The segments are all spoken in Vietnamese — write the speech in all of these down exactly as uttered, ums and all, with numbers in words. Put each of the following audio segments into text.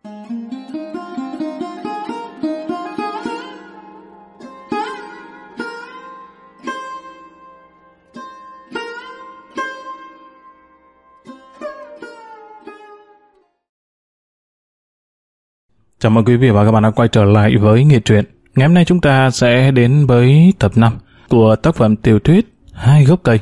Chào mừng quý vị và các bạn đã quay trở lại với Nghe Truyện. Ngày hôm nay chúng ta sẽ đến với tập năm của tác phẩm tiểu thuyết Hai Gốc Cây.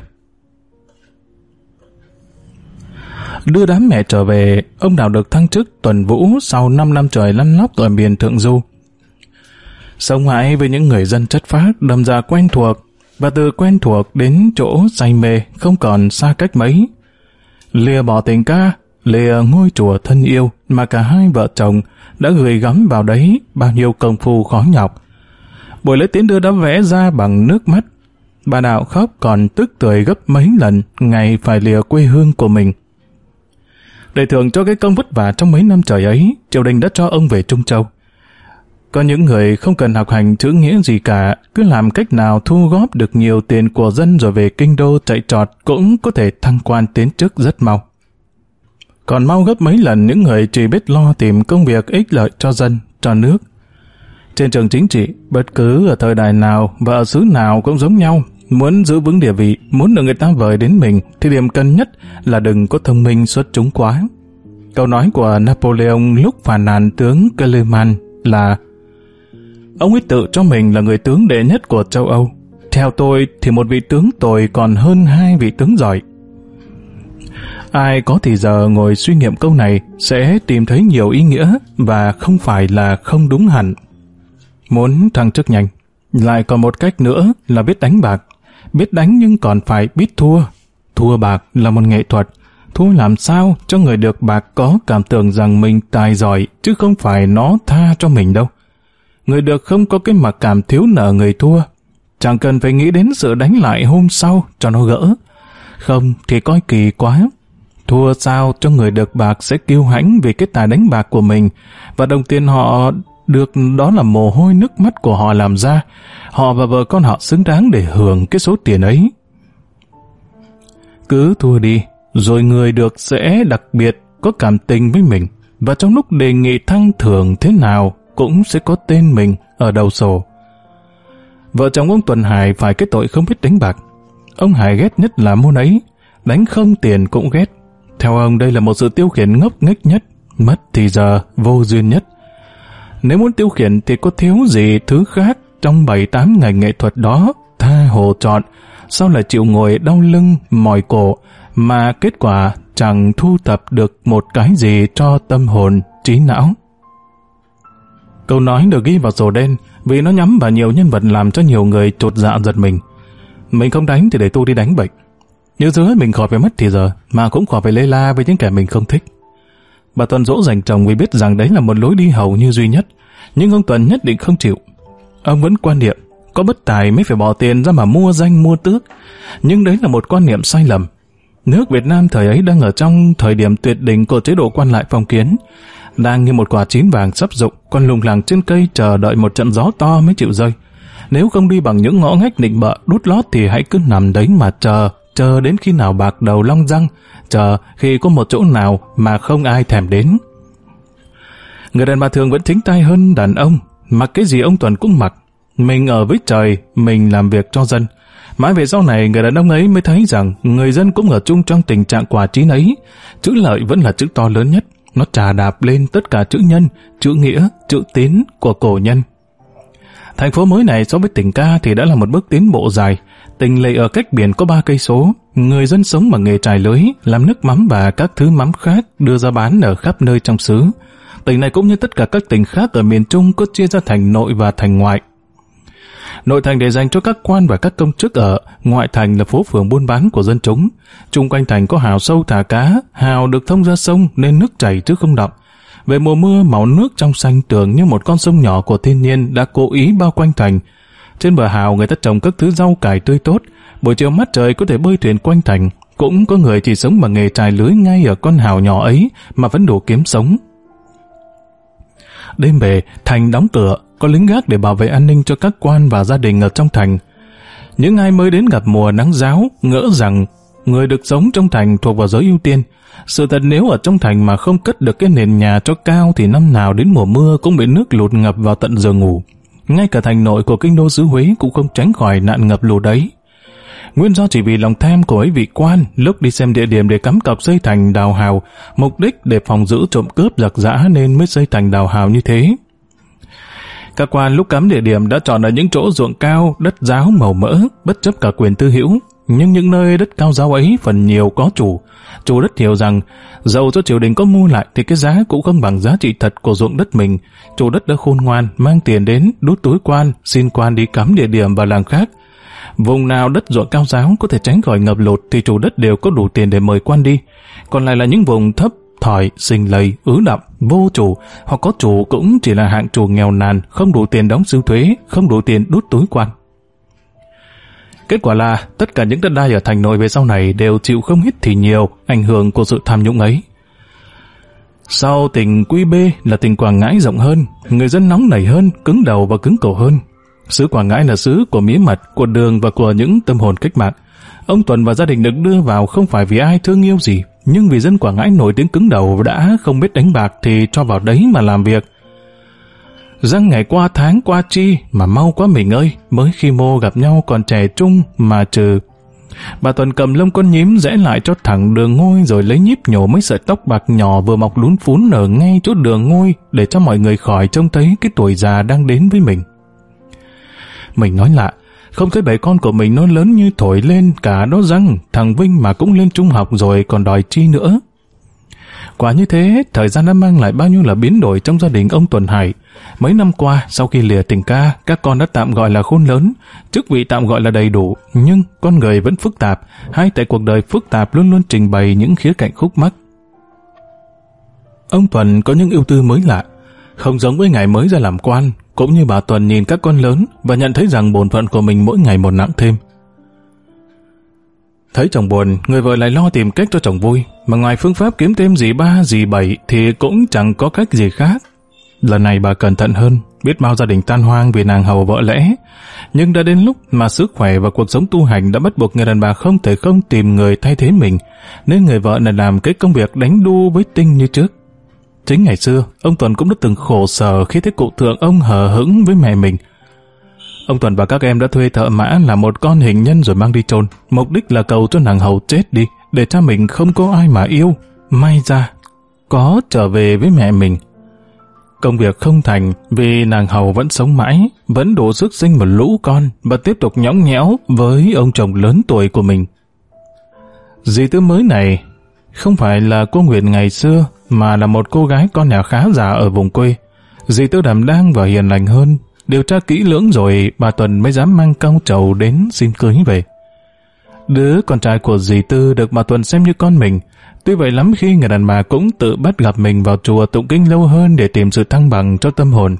Đưa đám mẹ trở về, ông Đào được thăng chức tuần vũ sau năm năm trời lăn lóc ở miền Thượng Du. Sống mãi với những người dân chất phác đâm ra quen thuộc, và từ quen thuộc đến chỗ say mê không còn xa cách mấy. Lìa bỏ tình ca, lìa ngôi chùa thân yêu mà cả hai vợ chồng đã gửi gắm vào đấy bao nhiêu công phu khó nhọc. Buổi lễ tiến đưa đã vẽ ra bằng nước mắt. Bà Đạo khóc còn tức tưởi gấp mấy lần ngày phải lìa quê hương của mình. Để thưởng cho cái công vất vả trong mấy năm trời ấy, triều đình đã cho ông về Trung Châu. Có những người không cần học hành chữ nghĩa gì cả, cứ làm cách nào thu góp được nhiều tiền của dân rồi về kinh đô chạy trọt cũng có thể thăng quan tiến chức rất mau. Còn mau gấp mấy lần những người chỉ biết lo tìm công việc ích lợi cho dân, cho nước. Trên trường chính trị, bất cứ ở thời đại nào và ở xứ nào cũng giống nhau. Muốn giữ vững địa vị, muốn được người ta vời đến mình, thì điểm cần nhất là đừng có thông minh xuất chúng quá. Câu nói của Napoleon lúc phàn nàn tướng Kellerman là: ông ấy tự cho mình là người tướng đệ nhất của châu Âu. Theo tôi thì một vị tướng tồi còn hơn hai vị tướng giỏi. Ai có thì giờ ngồi suy nghiệm câu này sẽ tìm thấy nhiều ý nghĩa và không phải là không đúng hẳn. Muốn thăng chức nhanh, lại còn một cách nữa là biết đánh bạc. Biết đánh nhưng còn phải biết thua. Thua bạc là một nghệ thuật. Thua làm sao cho người được bạc có cảm tưởng rằng mình tài giỏi, chứ không phải nó tha cho mình đâu. Người được không có cái mặc cảm thiếu nợ người thua. Chẳng cần phải nghĩ đến sự đánh lại hôm sau cho nó gỡ. Không thì coi kỳ quá. Thua sao cho người được bạc sẽ kiêu hãnh vì cái tài đánh bạc của mình, và đồng tiền họ được đó là mồ hôi nước mắt của họ làm ra. Họ và vợ con họ xứng đáng để hưởng cái số tiền ấy. Cứ thua đi, rồi người được sẽ đặc biệt có cảm tình với mình, và trong lúc đề nghị thăng thưởng thế nào cũng sẽ có tên mình ở đầu sổ. Vợ chồng ông Tuần Hải phải cái tội không biết đánh bạc. Ông Hải ghét nhất là môn ấy, đánh không tiền cũng ghét. Theo ông đây là một sự tiêu khiển ngốc nghếch nhất, mất thì giờ, vô duyên nhất. Nếu muốn tiêu khiển thì có thiếu gì thứ khác trong bảy tám ngành nghệ thuật đó, tha hồ chọn, sao lại chịu ngồi đau lưng, mỏi cổ, mà kết quả chẳng thu thập được một cái gì cho tâm hồn, trí não. Câu nói được ghi vào sổ đen vì nó nhắm vào nhiều nhân vật làm cho nhiều người chột dạ giật mình. Mình không đánh thì để tôi đi đánh bệnh. Như dưới mình khỏi phải mất thì giờ, mà cũng khỏi phải lê la với những kẻ mình không thích. Bà Tuần dỗ dành chồng vì biết rằng đấy là một lối đi hầu như duy nhất, nhưng ông Tuần nhất định không chịu. Ông vẫn quan niệm có bất tài mới phải bỏ tiền ra mà mua danh mua tước, nhưng đấy là một quan niệm sai lầm. Nước Việt Nam thời ấy đang ở trong thời điểm tuyệt đỉnh của chế độ quan lại phong kiến, đang như một quả chín vàng sắp rụng, còn lùng lẳng trên cây chờ đợi một trận gió to mới chịu rơi. Nếu không đi bằng những ngõ ngách nịnh bợ đút lót thì hãy cứ nằm đấy mà chờ, chờ đến khi nào bạc đầu long răng, chờ khi có một chỗ nào mà không ai thèm đến. Người đàn bà thường vẫn thính tay hơn đàn ông, mặc cái gì ông Tuần cũng mặc. Mình ở với trời, mình làm việc cho dân. Mãi về sau này, người đàn ông ấy mới thấy rằng người dân cũng ở chung trong tình trạng quả chín ấy. Chữ lợi vẫn là chữ to lớn nhất. Nó trà đạp lên tất cả chữ nhân, chữ nghĩa, chữ tín của cổ nhân. Thành phố mới này so với tỉnh ca thì đã là một bước tiến bộ dài. Tỉnh lỵ ở cách biển có ba cây số. Người dân sống bằng nghề trài lưới, làm nước mắm và các thứ mắm khác đưa ra bán ở khắp nơi trong xứ. Tỉnh này cũng như tất cả các tỉnh khác ở miền Trung có chia ra thành nội và thành ngoại. Nội thành để dành cho các quan và các công chức ở, ngoại thành là phố phường buôn bán của dân chúng. Chung quanh thành có hào sâu thả cá, hào được thông ra sông nên nước chảy chứ không đọng. Về mùa mưa, màu nước trong xanh tưởng như một con sông nhỏ của thiên nhiên đã cố ý bao quanh thành. Trên bờ hào người ta trồng các thứ rau cải tươi tốt, buổi chiều mát trời có thể bơi thuyền quanh thành. Cũng có người chỉ sống bằng nghề trài lưới ngay ở con hào nhỏ ấy mà vẫn đủ kiếm sống. Đêm về, thành đóng cửa, có lính gác để bảo vệ an ninh cho các quan và gia đình ở trong thành. Những ai mới đến gặp mùa nắng ráo ngỡ rằng người được sống trong thành thuộc vào giới ưu tiên. Sự thật nếu ở trong thành mà không cất được cái nền nhà cho cao thì năm nào đến mùa mưa cũng bị nước lụt ngập vào tận giường ngủ. Ngay cả thành nội của kinh đô xứ Huế cũng không tránh khỏi nạn ngập lụt đấy. Nguyên do chỉ vì lòng tham của ấy vị quan lúc đi xem địa điểm để cắm cọc xây thành đào hào, mục đích để phòng giữ trộm cướp giặc giã nên mới xây thành đào hào như thế. Các quan lúc cắm địa điểm đã chọn ở những chỗ ruộng cao, đất ráo màu mỡ, bất chấp cả quyền tư hữu. Nhưng những nơi đất cao ráo ấy phần nhiều có chủ. Chủ đất hiểu rằng, dầu cho triều đình có mua lại thì cái giá cũng không bằng giá trị thật của ruộng đất mình. Chủ đất đã khôn ngoan, mang tiền đến, đút túi quan, xin quan đi cắm địa điểm vào làng khác. Vùng nào đất ruộng cao ráo có thể tránh khỏi ngập lụt thì chủ đất đều có đủ tiền để mời quan đi. Còn lại là những vùng thấp, thỏi, sình lầy, ứ đọng, vô chủ, hoặc có chủ cũng chỉ là hạng chủ nghèo nàn, không đủ tiền đóng sưu thuế, không đủ tiền đút túi quan. Kết quả là tất cả những đất đai ở thành nội về sau này đều chịu không ít thì nhiều ảnh hưởng của sự tham nhũng ấy. Sau tỉnh Quy Bê là tỉnh Quảng Ngãi rộng hơn, người dân nóng nảy hơn, cứng đầu và cứng cổ hơn. Xứ Quảng Ngãi là xứ của mía mật, của đường và của những tâm hồn cách mạng. Ông Tuần và gia đình được đưa vào không phải vì ai thương yêu gì, nhưng vì dân Quảng Ngãi nổi tiếng cứng đầu đã không biết đánh bạc thì cho vào đấy mà làm việc. Răng ngày qua tháng qua chi mà mau quá mình ơi, mới khi mô gặp nhau còn trẻ trung mà trừ. Bà Tuần cầm lông con nhím rẽ lại cho thẳng đường ngôi rồi lấy nhíp nhổ mấy sợi tóc bạc nhỏ vừa mọc lún phún ở ngay chỗ đường ngôi để cho mọi người khỏi trông thấy cái tuổi già đang đến với mình. Mình nói lạ, không thấy bảy con của mình nó lớn như thổi lên cả đó răng, thằng Vinh mà cũng lên trung học rồi còn đòi chi nữa. Quả như thế, thời gian đã mang lại bao nhiêu là biến đổi trong gia đình ông Tuần Hải. Mấy năm qua, sau khi lìa tình ca, các con đã tạm gọi là khôn lớn, chức vị tạm gọi là đầy đủ, nhưng con người vẫn phức tạp, hay tại cuộc đời phức tạp luôn luôn trình bày những khía cạnh khúc mắc. Ông Tuần có những ưu tư mới lạ, không giống với ngày mới ra làm quan, cũng như bà Tuần nhìn các con lớn và nhận thấy rằng bổn phận của mình mỗi ngày một nặng thêm. Thấy chồng buồn, người vợ lại lo tìm cách cho chồng vui, mà ngoài phương pháp kiếm thêm dì ba, dì bảy thì cũng chẳng có cách gì khác. Lần này bà cẩn thận hơn, biết bao gia đình tan hoang vì nàng hầu vợ lẽ. Nhưng đã đến lúc mà sức khỏe và cuộc sống tu hành đã bắt buộc người đàn bà không thể không tìm người thay thế mình, nên người vợ lại làm cái công việc đánh đu với Tinh như trước. Chính ngày xưa, ông Tuần cũng đã từng khổ sở khi thấy cụ thượng ông hờ hững với mẹ mình. Ông Tuần và các em đã thuê thợ mã làm một con hình nhân rồi mang đi chôn, mục đích là cầu cho nàng hầu chết đi, để cha mình không có ai mà yêu, may ra có trở về với mẹ mình. Công việc không thành vì nàng hầu vẫn sống mãi, vẫn đủ sức sinh một lũ con và tiếp tục nhõng nhẽo với ông chồng lớn tuổi của mình. Dì Tư mới này không phải là cô Nguyệt ngày xưa, mà là một cô gái con nhà khá giả ở vùng quê. Dì Tư đảm đang và hiền lành hơn. Điều tra kỹ lưỡng rồi bà Tuần mới dám mang cau trầu đến xin cưới về. Đứa con trai của dì Tư được bà Tuần xem như con mình. Tuy vậy lắm khi người đàn bà cũng tự bắt gặp mình vào chùa tụng kinh lâu hơn để tìm sự thăng bằng cho tâm hồn.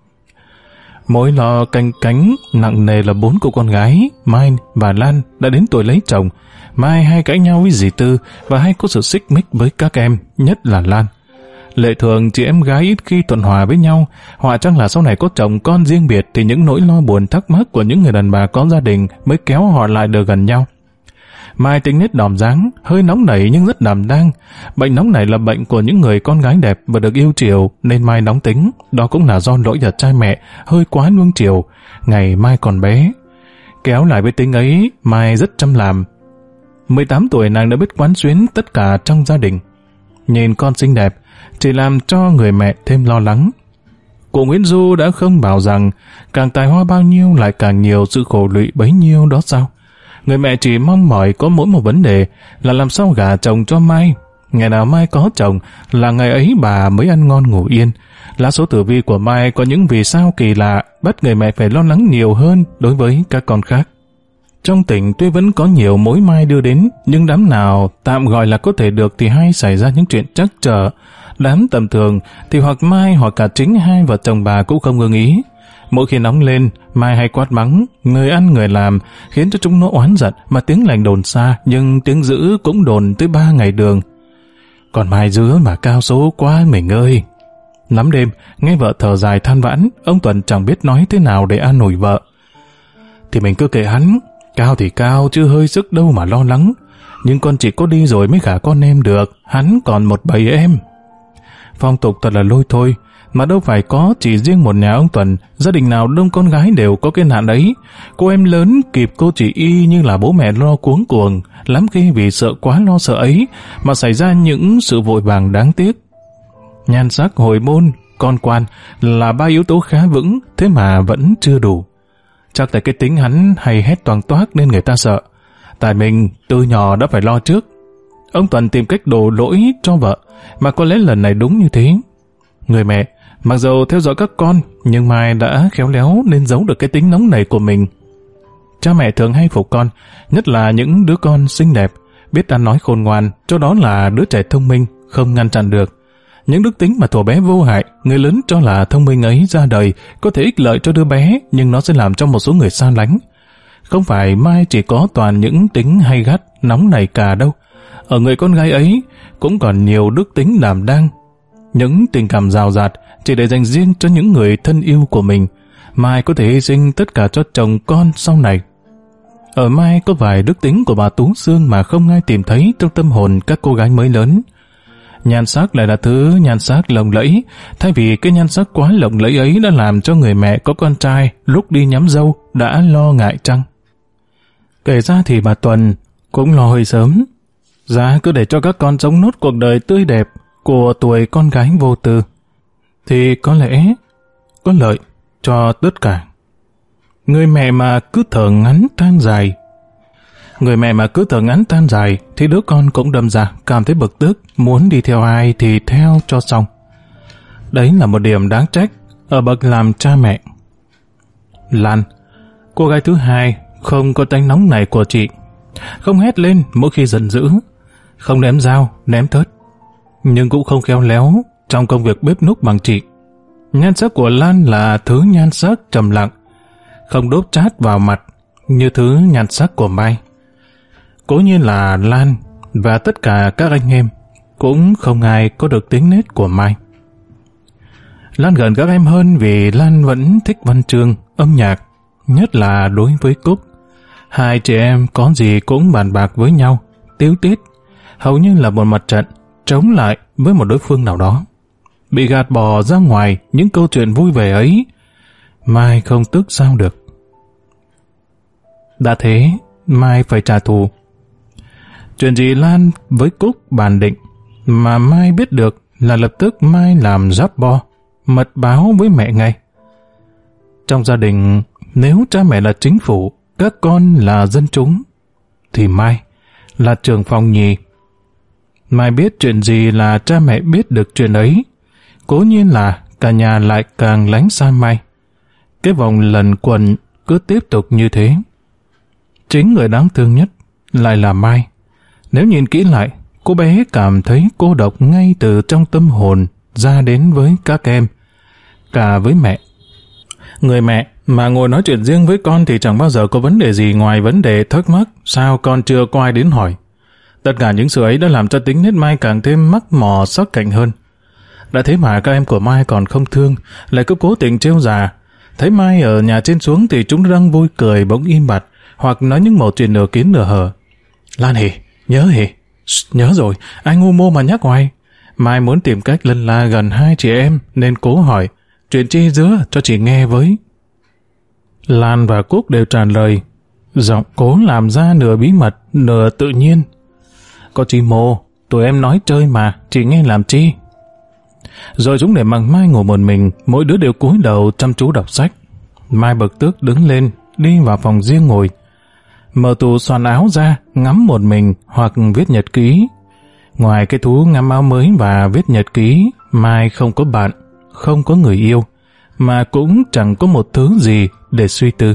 Mối lo canh cánh nặng nề là bốn cô con gái, Mai và Lan đã đến tuổi lấy chồng. Mai hay cãi nhau với dì Tư và hay có sự xích mích với các em, nhất là Lan. Lệ thường chị em gái ít khi thuận hòa với nhau, họa chăng là sau này có chồng con riêng biệt thì những nỗi lo buồn thắc mắc của những người đàn bà có gia đình mới kéo họ lại được gần nhau. Mai tính nết đỏm dáng, hơi nóng nảy nhưng rất đảm đang. Bệnh nóng nảy là bệnh của những người con gái đẹp và được yêu chiều nên Mai nóng tính. Đó cũng là do lỗi ở cha mẹ hơi quá nuông chiều ngày Mai còn bé. Kéo lại với tính ấy, Mai rất chăm làm. mười tám tuổi nàng đã biết quán xuyến tất cả trong gia đình. Nhìn con xinh đẹp chỉ làm cho người mẹ thêm lo lắng. Cụ Nguyễn Du đã không bảo rằng càng tài hoa bao nhiêu lại càng nhiều sự khổ lụy bấy nhiêu đó sao? Người mẹ chỉ mong mỏi có mỗi một vấn đề là làm sao gả chồng cho Mai. Ngày nào Mai có chồng là ngày ấy bà mới ăn ngon ngủ yên. Lá số tử vi của Mai có những vì sao kỳ lạ bắt người mẹ phải lo lắng nhiều hơn đối với các con khác. Trong tỉnh tuy vẫn có nhiều mối Mai đưa đến, nhưng đám nào tạm gọi là có thể được thì hay xảy ra những chuyện trắc trở. Đám tầm thường thì hoặc Mai hoặc cả chính hai vợ chồng bà cũng không ưng ý. Mỗi khi nóng lên, Mai hay quát mắng, người ăn người làm, khiến cho chúng nó oán giận mà tiếng lành đồn xa, nhưng tiếng dữ cũng đồn tới ba ngày đường. Còn Mai dứa mà cao số quá mình ơi. Lắm đêm, nghe vợ thở dài than vãn, ông Tuần chẳng biết nói thế nào để an ủi vợ. Thì mình cứ kệ hắn, cao thì cao chứ hơi sức đâu mà lo lắng. nhưng con chỉ có đi rồi mới gả con em được, hắn còn một bầy em. Phong tục thật là lôi thôi, mà đâu phải có chỉ riêng một nhà ông Tuần, gia đình nào đông con gái đều có cái nạn ấy. Cô em lớn kịp cô chị y như là bố mẹ lo cuống cuồng, lắm khi vì sợ quá lo sợ ấy mà xảy ra những sự vội vàng đáng tiếc. Nhan sắc, hồi môn, con quan là ba yếu tố khá vững, thế mà vẫn chưa đủ. Chắc tại cái tính hắn hay hét toang toác nên người ta sợ. Tại mình từ nhỏ đã phải lo trước. Ông Tuần tìm cách đổ lỗi cho vợ, mà có lẽ lần này đúng như thế. Người mẹ, mặc dù theo dõi các con, nhưng Mai đã khéo léo nên giấu được cái tính nóng nảy của mình. Cha mẹ thường hay phục con, nhất là những đứa con xinh đẹp, biết ăn nói khôn ngoan, cho đó là đứa trẻ thông minh, không ngăn chặn được. Những đức tính mà thuở bé vô hại, người lớn cho là thông minh ấy ra đời có thể ích lợi cho đứa bé, nhưng nó sẽ làm cho một số người xa lánh. Không phải Mai chỉ có toàn những tính hay gắt, nóng nảy cả đâu. Ở người con gái ấy cũng còn nhiều đức tính đảm đang. Những tình cảm rào rạt chỉ để dành riêng cho những người thân yêu của mình. Mai có thể hy sinh tất cả cho chồng con sau này. Ở Mai có vài đức tính của bà Tú Sương mà không ai tìm thấy trong tâm hồn các cô gái mới lớn. Nhan sắc lại là thứ nhan sắc lộng lẫy, thay vì cái nhan sắc quá lộng lẫy ấy đã làm cho người mẹ có con trai lúc đi nhắm dâu đã lo ngại chăng? Kể ra thì bà Tuần cũng lo hơi sớm. Giá cứ để cho các con sống nốt cuộc đời tươi đẹp của tuổi con gái vô tư, thì có lẽ có lợi cho tất cả. Người mẹ mà cứ thở ngắn than dài, người mẹ mà cứ thở ngắn than dài, thì đứa con cũng đâm ra cảm thấy bực tức, muốn đi theo ai thì theo cho xong. Đấy là một điểm đáng trách ở bậc làm cha mẹ. Lan, cô gái thứ hai, không có tánh nóng này của chị, không hét lên mỗi khi giận dữ, không ném dao, ném thớt, nhưng cũng không khéo léo trong công việc bếp núc bằng chị. Nhan sắc của Lan là thứ nhan sắc trầm lặng, không đốp chát vào mặt như thứ nhan sắc của Mai. Cố nhiên là Lan và tất cả các anh em cũng không ai có được tính nết của Mai. Lan gần các em hơn vì Lan vẫn thích văn chương, âm nhạc, nhất là đối với Cúc. Hai chị em có gì cũng bàn bạc với nhau, tíu tít, hầu như là một mặt trận chống lại với một đối phương nào đó. Bị gạt bỏ ra ngoài những câu chuyện vui vẻ ấy, Mai không tức sao được. Đã thế, Mai phải trả thù. Chuyện gì Lan với Cúc bàn định, mà Mai biết được là lập tức Mai làm giáp bo, mật báo với mẹ ngay. Trong gia đình, nếu cha mẹ là chính phủ, các con là dân chúng, thì Mai là trưởng phòng nhì. Mai biết chuyện gì là cha mẹ biết được chuyện ấy. Cố nhiên là cả nhà lại càng lánh xa Mai. Cái vòng lần quần cứ tiếp tục như thế. Chính người đáng thương nhất lại là Mai. Nếu nhìn kỹ lại, cô bé cảm thấy cô độc ngay từ trong tâm hồn ra đến với các em, cả với mẹ. Người mẹ mà ngồi nói chuyện riêng với con thì chẳng bao giờ có vấn đề gì ngoài vấn đề thắc mắc sao con chưa có ai đến hỏi. Tất cả những sự ấy đã làm cho tính nết Mai càng thêm mắc mò sắc cạnh hơn. Đã thế mà các em của Mai còn không thương, lại cứ cố tình trêu già. Thấy Mai ở nhà trên xuống thì chúng đang vui cười bỗng im bặt, hoặc nói những một chuyện nửa kín nửa hở. Lan hề, nhớ hề, nhớ rồi, ai ngu mô mà nhắc hoài. Mai muốn tìm cách lân la gần hai chị em nên cố hỏi, chuyện chi giữa cho chị nghe với. Lan và Cúc đều trả lời, giọng cố làm ra nửa bí mật, nửa tự nhiên. Có chị mô, tụi em nói chơi mà, chị nghe làm chi. Rồi chúng để mặc Mai ngủ một mình, mỗi đứa đều cúi đầu chăm chú đọc sách. Mai bực tức đứng lên, đi vào phòng riêng ngồi. Mở tủ xoàn áo ra, ngắm một mình hoặc viết nhật ký. Ngoài cái thú ngắm áo mới và viết nhật ký, Mai không có bạn, không có người yêu, mà cũng chẳng có một thứ gì để suy tư.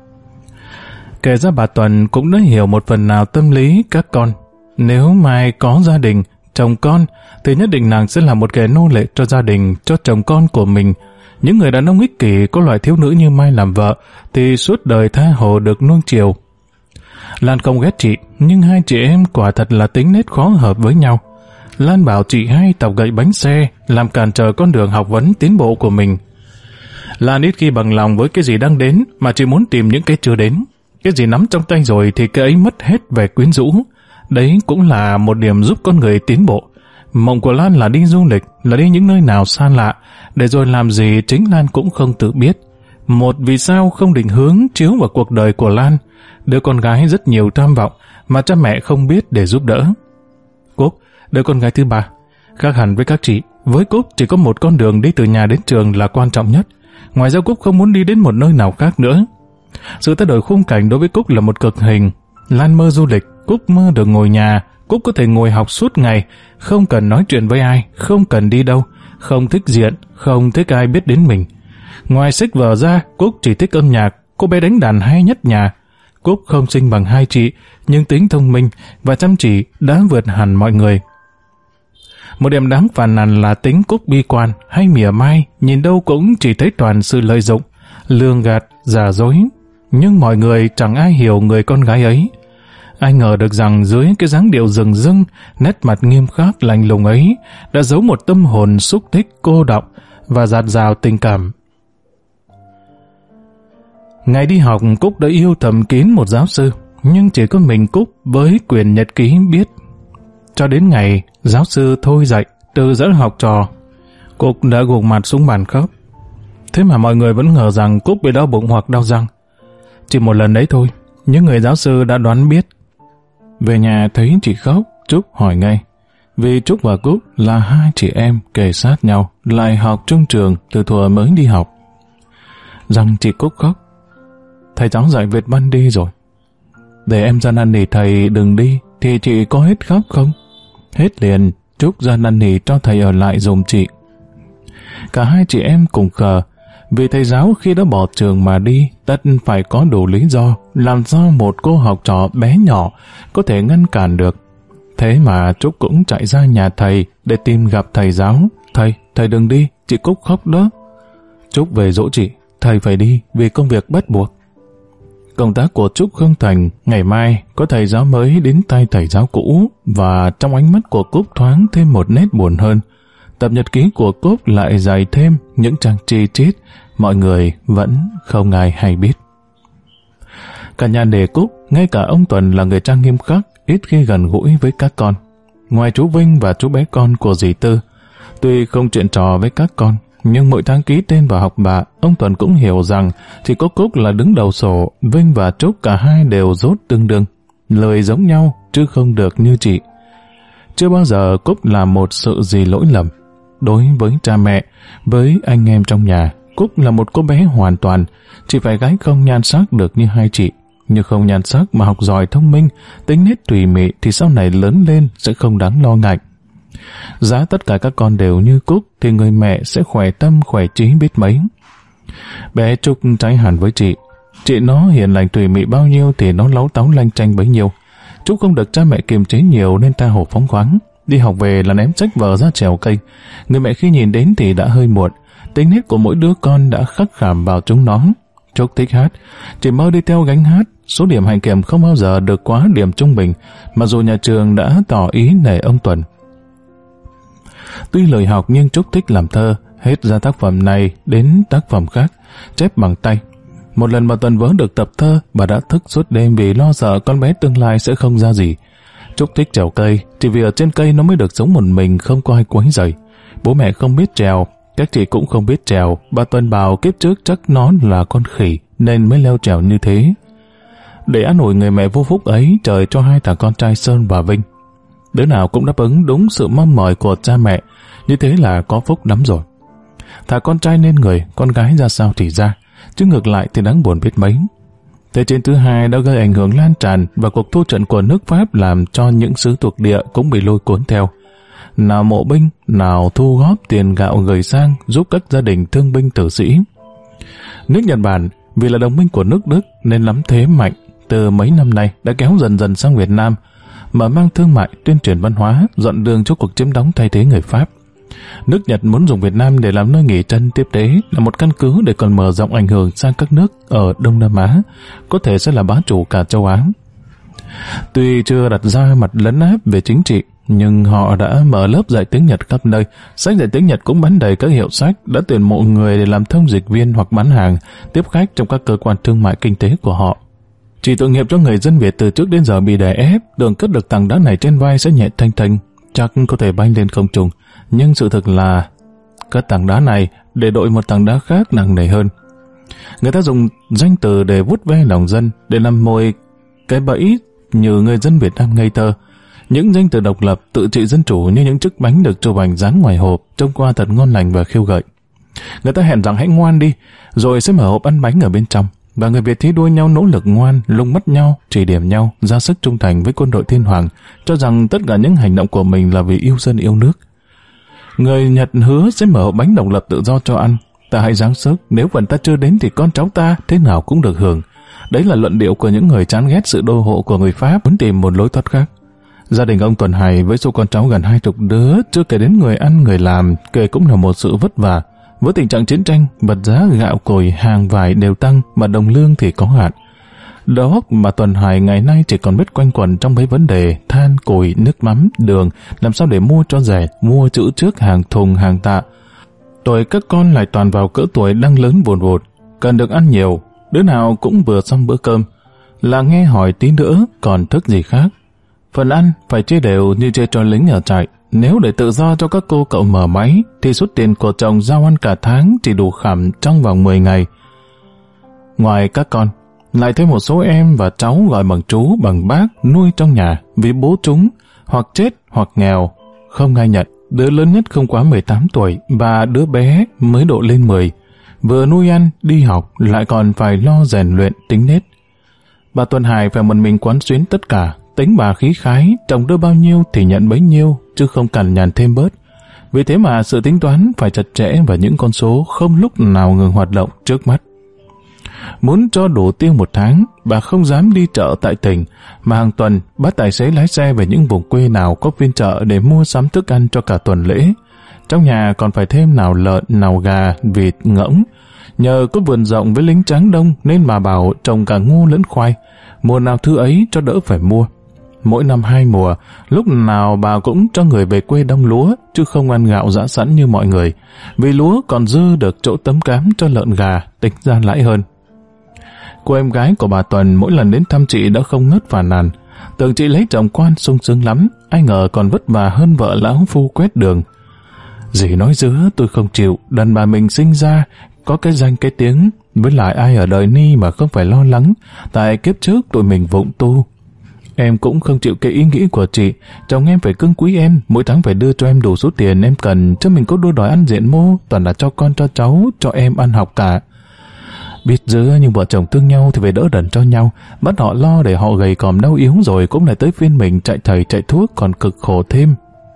Kể ra bà Tuần cũng đã hiểu một phần nào tâm lý các con. Nếu Mai có gia đình, chồng con, thì nhất định nàng sẽ là một kẻ nô lệ cho gia đình, cho chồng con của mình. Những người đàn ông ích kỷ có loại thiếu nữ như Mai làm vợ, thì suốt đời tha hồ được nuông chiều. Lan không ghét chị, nhưng hai chị em quả thật là tính nết khó hợp với nhau. Lan bảo chị hay tập gậy bánh xe, làm cản trở con đường học vấn tiến bộ của mình. Lan ít khi bằng lòng với cái gì đang đến, mà chỉ muốn tìm những cái chưa đến. Cái gì nắm trong tay rồi thì cái ấy mất hết vẻ quyến rũ. Đấy cũng là một điểm giúp con người tiến bộ. Mộng của Lan là đi du lịch, là đi những nơi nào xa lạ, để rồi làm gì chính Lan cũng không tự biết. Một vì sao không định hướng chiếu vào cuộc đời của Lan, đứa con gái rất nhiều tham vọng mà cha mẹ không biết để giúp đỡ. Cúc, đứa con gái thứ ba, khác hẳn với các chị, với Cúc chỉ có một con đường đi từ nhà đến trường là quan trọng nhất. Ngoài ra Cúc không muốn đi đến một nơi nào khác nữa. Sự thay đổi khung cảnh đối với Cúc là một cực hình. Lan mơ du lịch, Cúc mơ được ngồi nhà. Cúc có thể ngồi học suốt ngày, không cần nói chuyện với ai, không cần đi đâu, không thích diện, không thích ai biết đến mình. Ngoài sách vở ra, Cúc chỉ thích âm nhạc, cô bé đánh đàn hay nhất nhà. Cúc không xinh bằng hai chị, nhưng tính thông minh và chăm chỉ đã vượt hẳn mọi người. Một điểm đáng phàn nàn là tính Cúc bi quan hay mỉa mai, nhìn đâu cũng chỉ thấy toàn sự lợi dụng, lường gạt, giả dối. Nhưng mọi người chẳng ai hiểu người con gái ấy. Ai ngờ được rằng dưới cái dáng điệu rừng rưng, nét mặt nghiêm khắc lạnh lùng ấy đã giấu một tâm hồn xúc tích cô đọng và dạt dào tình cảm. Ngày đi học, Cúc đã yêu thầm kín một giáo sư, nhưng chỉ có mình Cúc với quyển nhật ký biết. Cho đến ngày giáo sư thôi dạy, từ dẫn học trò, Cúc đã gục mặt xuống bàn khóc. Thế mà mọi người vẫn ngờ rằng Cúc bị đau bụng hoặc đau răng. Chỉ một lần đấy thôi, những người giáo sư đã đoán biết. Về nhà thấy chị khóc, Trúc hỏi ngay. Vì Trúc và Cúc là hai chị em kề sát nhau, lại học trong trường từ thuở mới đi học. Rằng chị Cúc khóc. Thầy giáo dạy Việt văn đi rồi. Để em ra năn nỉ thầy đừng đi, thì chị có hết khóc không? Hết liền, Trúc ra năn nỉ cho thầy ở lại dùm chị. Cả hai chị em cùng khờ, vì thầy giáo khi đã bỏ trường mà đi, tất phải có đủ lý do, làm sao một cô học trò bé nhỏ có thể ngăn cản được. Thế mà Trúc cũng chạy ra nhà thầy để tìm gặp thầy giáo. Thầy, thầy đừng đi, chị Cúc khóc đó. Trúc về dỗ chị, thầy phải đi vì công việc bắt buộc. Công tác của Trúc không thành, ngày mai có thầy giáo mới đến tay thầy giáo cũ, và trong ánh mắt của Cúc thoáng thêm một nét buồn hơn. Tập nhật ký của Cúc lại dày thêm những trang chi chít, mọi người vẫn không ai hay biết. Cả nhà nể Cúc, ngay cả ông Tuần là người trang nghiêm khắc, ít khi gần gũi với các con. Ngoài chú Vinh và chú bé con của dì Tư, tuy không chuyện trò với các con, nhưng mỗi tháng ký tên vào học bạ, ông Tuần cũng hiểu rằng chỉ có Cúc là đứng đầu sổ, Vinh và Trúc cả hai đều rốt tương đương, lời giống nhau chứ không được như chị. Chưa bao giờ Cúc làm một sự gì lỗi lầm. Đối với cha mẹ, với anh em trong nhà, Cúc là một cô bé hoàn toàn, chỉ phải gái không nhan sắc được như hai chị. Nhưng không nhan sắc mà học giỏi thông minh, tính nết tùy mị thì sau này lớn lên sẽ không đáng lo ngại. Giá tất cả các con đều như Cúc thì người mẹ sẽ khỏe tâm khỏe trí biết mấy. Bé Trúc trái hẳn với chị. Chị nó hiền lành tùy mị bao nhiêu thì nó láu táu lanh chanh bấy nhiêu. Trúc không được cha mẹ kiềm chế nhiều nên ta hồ phóng khoáng. Đi học về là ném sách vở ra trèo cây. Người mẹ khi nhìn đến thì đã hơi muộn. Tính nết của mỗi đứa con đã khắc khảm vào chúng nó. Trúc thích hát, chỉ mơ đi theo gánh hát. Số điểm hạnh kiểm không bao giờ được quá điểm trung bình, mà dù nhà trường đã tỏ ý nể ông Tuần. Tuy lời học nhưng Trúc thích làm thơ, hết ra tác phẩm này đến tác phẩm khác, chép bằng tay. Một lần mà Tuần vớ được tập thơ, bà đã thức suốt đêm vì lo sợ con bé tương lai sẽ không ra gì. Trúc thích trèo cây, chỉ vì ở trên cây nó mới được sống một mình, không có ai quấy rầy. Bố mẹ không biết trèo, các chị cũng không biết trèo. Bà Tuần bảo kiếp trước chắc nó là con khỉ nên mới leo trèo như thế. Để an ủi người mẹ vô phúc ấy, trời cho hai thằng con trai Sơn và Vinh. Đứa nào cũng đáp ứng đúng sự mong mỏi của cha mẹ, như thế là có phúc lắm rồi. Thà con trai nên người, con gái ra sao thì ra, chứ ngược lại thì đáng buồn biết mấy. Thế chiến thứ hai đã gây ảnh hưởng lan tràn và cuộc thua trận của nước Pháp làm cho những xứ thuộc địa cũng bị lôi cuốn theo. Nào mộ binh, nào thu góp tiền gạo gửi sang giúp các gia đình thương binh tử sĩ. Nước Nhật Bản vì là đồng minh của nước Đức nên nắm thế mạnh, từ mấy năm nay đã kéo dần dần sang Việt Nam, mở mang thương mại, tuyên truyền văn hóa, dọn đường cho cuộc chiếm đóng thay thế người Pháp. Nước Nhật muốn dùng Việt Nam để làm nơi nghỉ chân tiếp tế, là một căn cứ để còn mở rộng ảnh hưởng sang các nước ở Đông Nam Á, có thể sẽ là bá chủ cả châu Á. Tuy chưa đặt ra mặt lấn áp về chính trị, nhưng họ đã mở lớp dạy tiếng Nhật khắp nơi. Sách dạy tiếng Nhật cũng bán đầy các hiệu sách, đã tuyển mộ người để làm thông dịch viên hoặc bán hàng, tiếp khách trong các cơ quan thương mại kinh tế của họ. Chỉ tội nghiệp cho người dân Việt từ trước đến giờ bị đè ép, tưởng cất được tảng đá này trên vai sẽ nhẹ thanh thanh, chắc có thể bay lên không trung. Nhưng sự thực là cất tảng đá này để đội một tảng đá khác nặng nề hơn. Người ta dùng danh từ để vuốt ve lòng dân, để làm mồi cái bẫy như người dân Việt Nam ngây thơ. Những danh từ độc lập, tự trị dân chủ như những chiếc bánh được chụp ảnh dán ngoài hộp, trông qua thật ngon lành và khiêu gợi. Người ta hẹn rằng hãy ngoan đi, rồi sẽ mở hộp ăn bánh ở bên trong. Và người Việt thi đua nhau nỗ lực ngoan, lung mắt nhau, chỉ điểm nhau, ra sức trung thành với quân đội thiên hoàng, cho rằng tất cả những hành động của mình là vì yêu dân yêu nước. Người Nhật hứa sẽ mở hộp bánh độc lập tự do cho ăn. Ta hãy giáng sức, nếu phần ta chưa đến thì con cháu ta thế nào cũng được hưởng. Đấy là luận điệu của những người chán ghét sự đô hộ của người Pháp, muốn tìm một lối thoát khác. Gia đình ông Tuần Hải với số con cháu gần hai chục đứa, chưa kể đến người ăn người làm, kể cũng là một sự vất vả. Với tình trạng chiến tranh, vật giá gạo cội, hàng vải đều tăng mà đồng lương thì có hạn. Đó mà Tuần Hải ngày nay chỉ còn biết quanh quẩn trong mấy vấn đề than, củi, nước mắm, đường, làm sao để mua cho rẻ, mua chữ trước hàng thùng, hàng tạ. Tuổi các con lại toàn vào cỡ tuổi đang lớn vùn vụt, cần được ăn nhiều, đứa nào cũng vừa xong bữa cơm, là nghe hỏi tí nữa còn thức gì khác. Phần ăn phải chia đều như chia cho lính ở trại. Nếu để tự do cho các cô cậu mở máy, thì số tiền của chồng giao ăn cả tháng chỉ đủ khẩm trong vòng mười ngày. Ngoài các con, lại thêm một số em và cháu gọi bằng chú, bằng bác, nuôi trong nhà, vì bố chúng hoặc chết hoặc nghèo, không ai nhận. Đứa lớn nhất không quá mười tám tuổi và đứa bé mới độ lên mười. Vừa nuôi ăn, đi học, lại còn phải lo rèn luyện tính nết. Bà Tuần Hải phải một mình quán xuyến tất cả. Tính bà khí khái, chồng đưa bao nhiêu thì nhận bấy nhiêu, chứ không cằn nhằn thêm bớt. Vì thế mà sự tính toán phải chặt chẽ và những con số không lúc nào ngừng hoạt động trước mắt. Muốn cho đủ tiêu một tháng, bà không dám đi chợ tại tỉnh, mà hàng tuần bắt tài xế lái xe về những vùng quê nào có phiên chợ để mua sắm thức ăn cho cả tuần lễ. Trong nhà còn phải thêm nào lợn, nào gà, vịt, ngỗng. Nhờ có vườn rộng với lính tráng đông nên bà bảo trồng cả ngô lẫn khoai, mùa nào thứ ấy cho đỡ phải mua. Mỗi năm hai mùa, lúc nào bà cũng cho người về quê đông lúa, chứ không ăn gạo giã sẵn như mọi người. Vì lúa còn dư được chỗ tấm cám cho lợn gà, tính ra lãi hơn. Cô em gái của bà Tuần mỗi lần đến thăm chị đã không ngớt phàn nàn. Tưởng chị lấy chồng quan sung sướng lắm, ai ngờ còn vất vả hơn vợ lão phu quét đường. Dì nói dứa tôi không chịu, đàn bà mình sinh ra, có cái danh cái tiếng, với lại ai ở đời ni mà không phải lo lắng, tại kiếp trước tụi mình vụng tu. Em cũng không chịu cái ý nghĩ của chị, chồng em phải cưng quý em, mỗi tháng phải đưa cho em đủ số tiền em cần, chứ mình có đua đòi ăn diện mô, toàn là cho con cho cháu, cho em ăn học cả. Biết dứa nhưng vợ chồng thương nhau thì phải đỡ đần cho nhau, bắt họ lo để họ gầy còm đau yếu rồi cũng lại tới phiên mình chạy thầy chạy thuốc còn cực khổ thêm.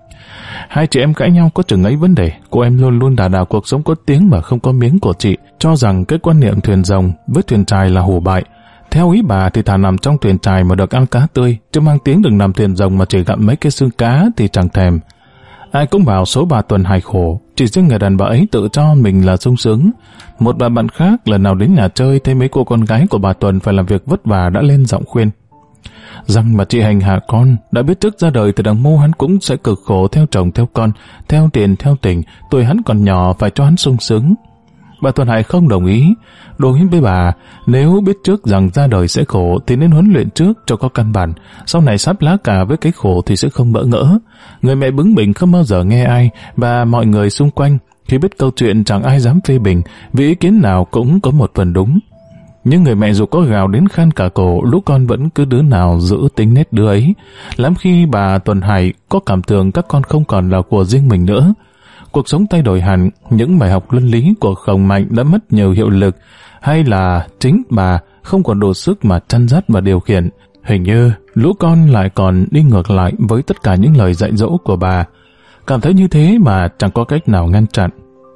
Hai chị em cãi nhau có chừng ấy vấn đề, cô em luôn luôn đà đà cuộc sống có tiếng mà không có miếng của chị, cho rằng cái quan niệm thuyền rồng với thuyền trài là hủ bại. Theo ý bà thì thà nằm trong thuyền trài mà được ăn cá tươi, chứ mang tiếng đừng nằm thuyền rồng mà chỉ gặm mấy cái xương cá thì chẳng thèm. Ai cũng bảo số bà Tuần Hải khổ, chỉ riêng người đàn bà ấy tự cho mình là sung sướng. Một bà bạn khác lần nào đến nhà chơi thấy mấy cô con gái của bà Tuần phải làm việc vất vả đã lên giọng khuyên. Rằng mà chị hành hạ con, đã biết trước ra đời từ đằng mô hắn cũng sẽ cực khổ theo chồng theo con, theo tiền theo tình, tuổi hắn còn nhỏ phải cho hắn sung sướng. Bà Tuần Hải không đồng ý, đối với bà, nếu biết trước rằng ra đời sẽ khổ thì nên huấn luyện trước cho có căn bản, sau này sắp lá cà với cái khổ thì sẽ không bỡ ngỡ. Người mẹ bướng bỉnh không bao giờ nghe ai, và mọi người xung quanh khi biết câu chuyện chẳng ai dám phê bình, vì ý kiến nào cũng có một phần đúng. Nhưng người mẹ dù có gào đến khan cả cổ, lũ con vẫn cứ đứa nào giữ tính nết đứa ấy. Lắm khi bà Tuần Hải có cảm tưởng các con không còn là của riêng mình nữa. Cuộc sống thay đổi hẳn, những bài học luân lý của Khổng Mạnh đã mất nhiều hiệu lực, hay là chính bà không còn đủ sức mà chăn dắt và điều khiển. Hình như lũ con lại còn đi ngược lại với tất cả những lời dạy dỗ của bà. Cảm thấy như thế mà chẳng có cách nào ngăn chặn.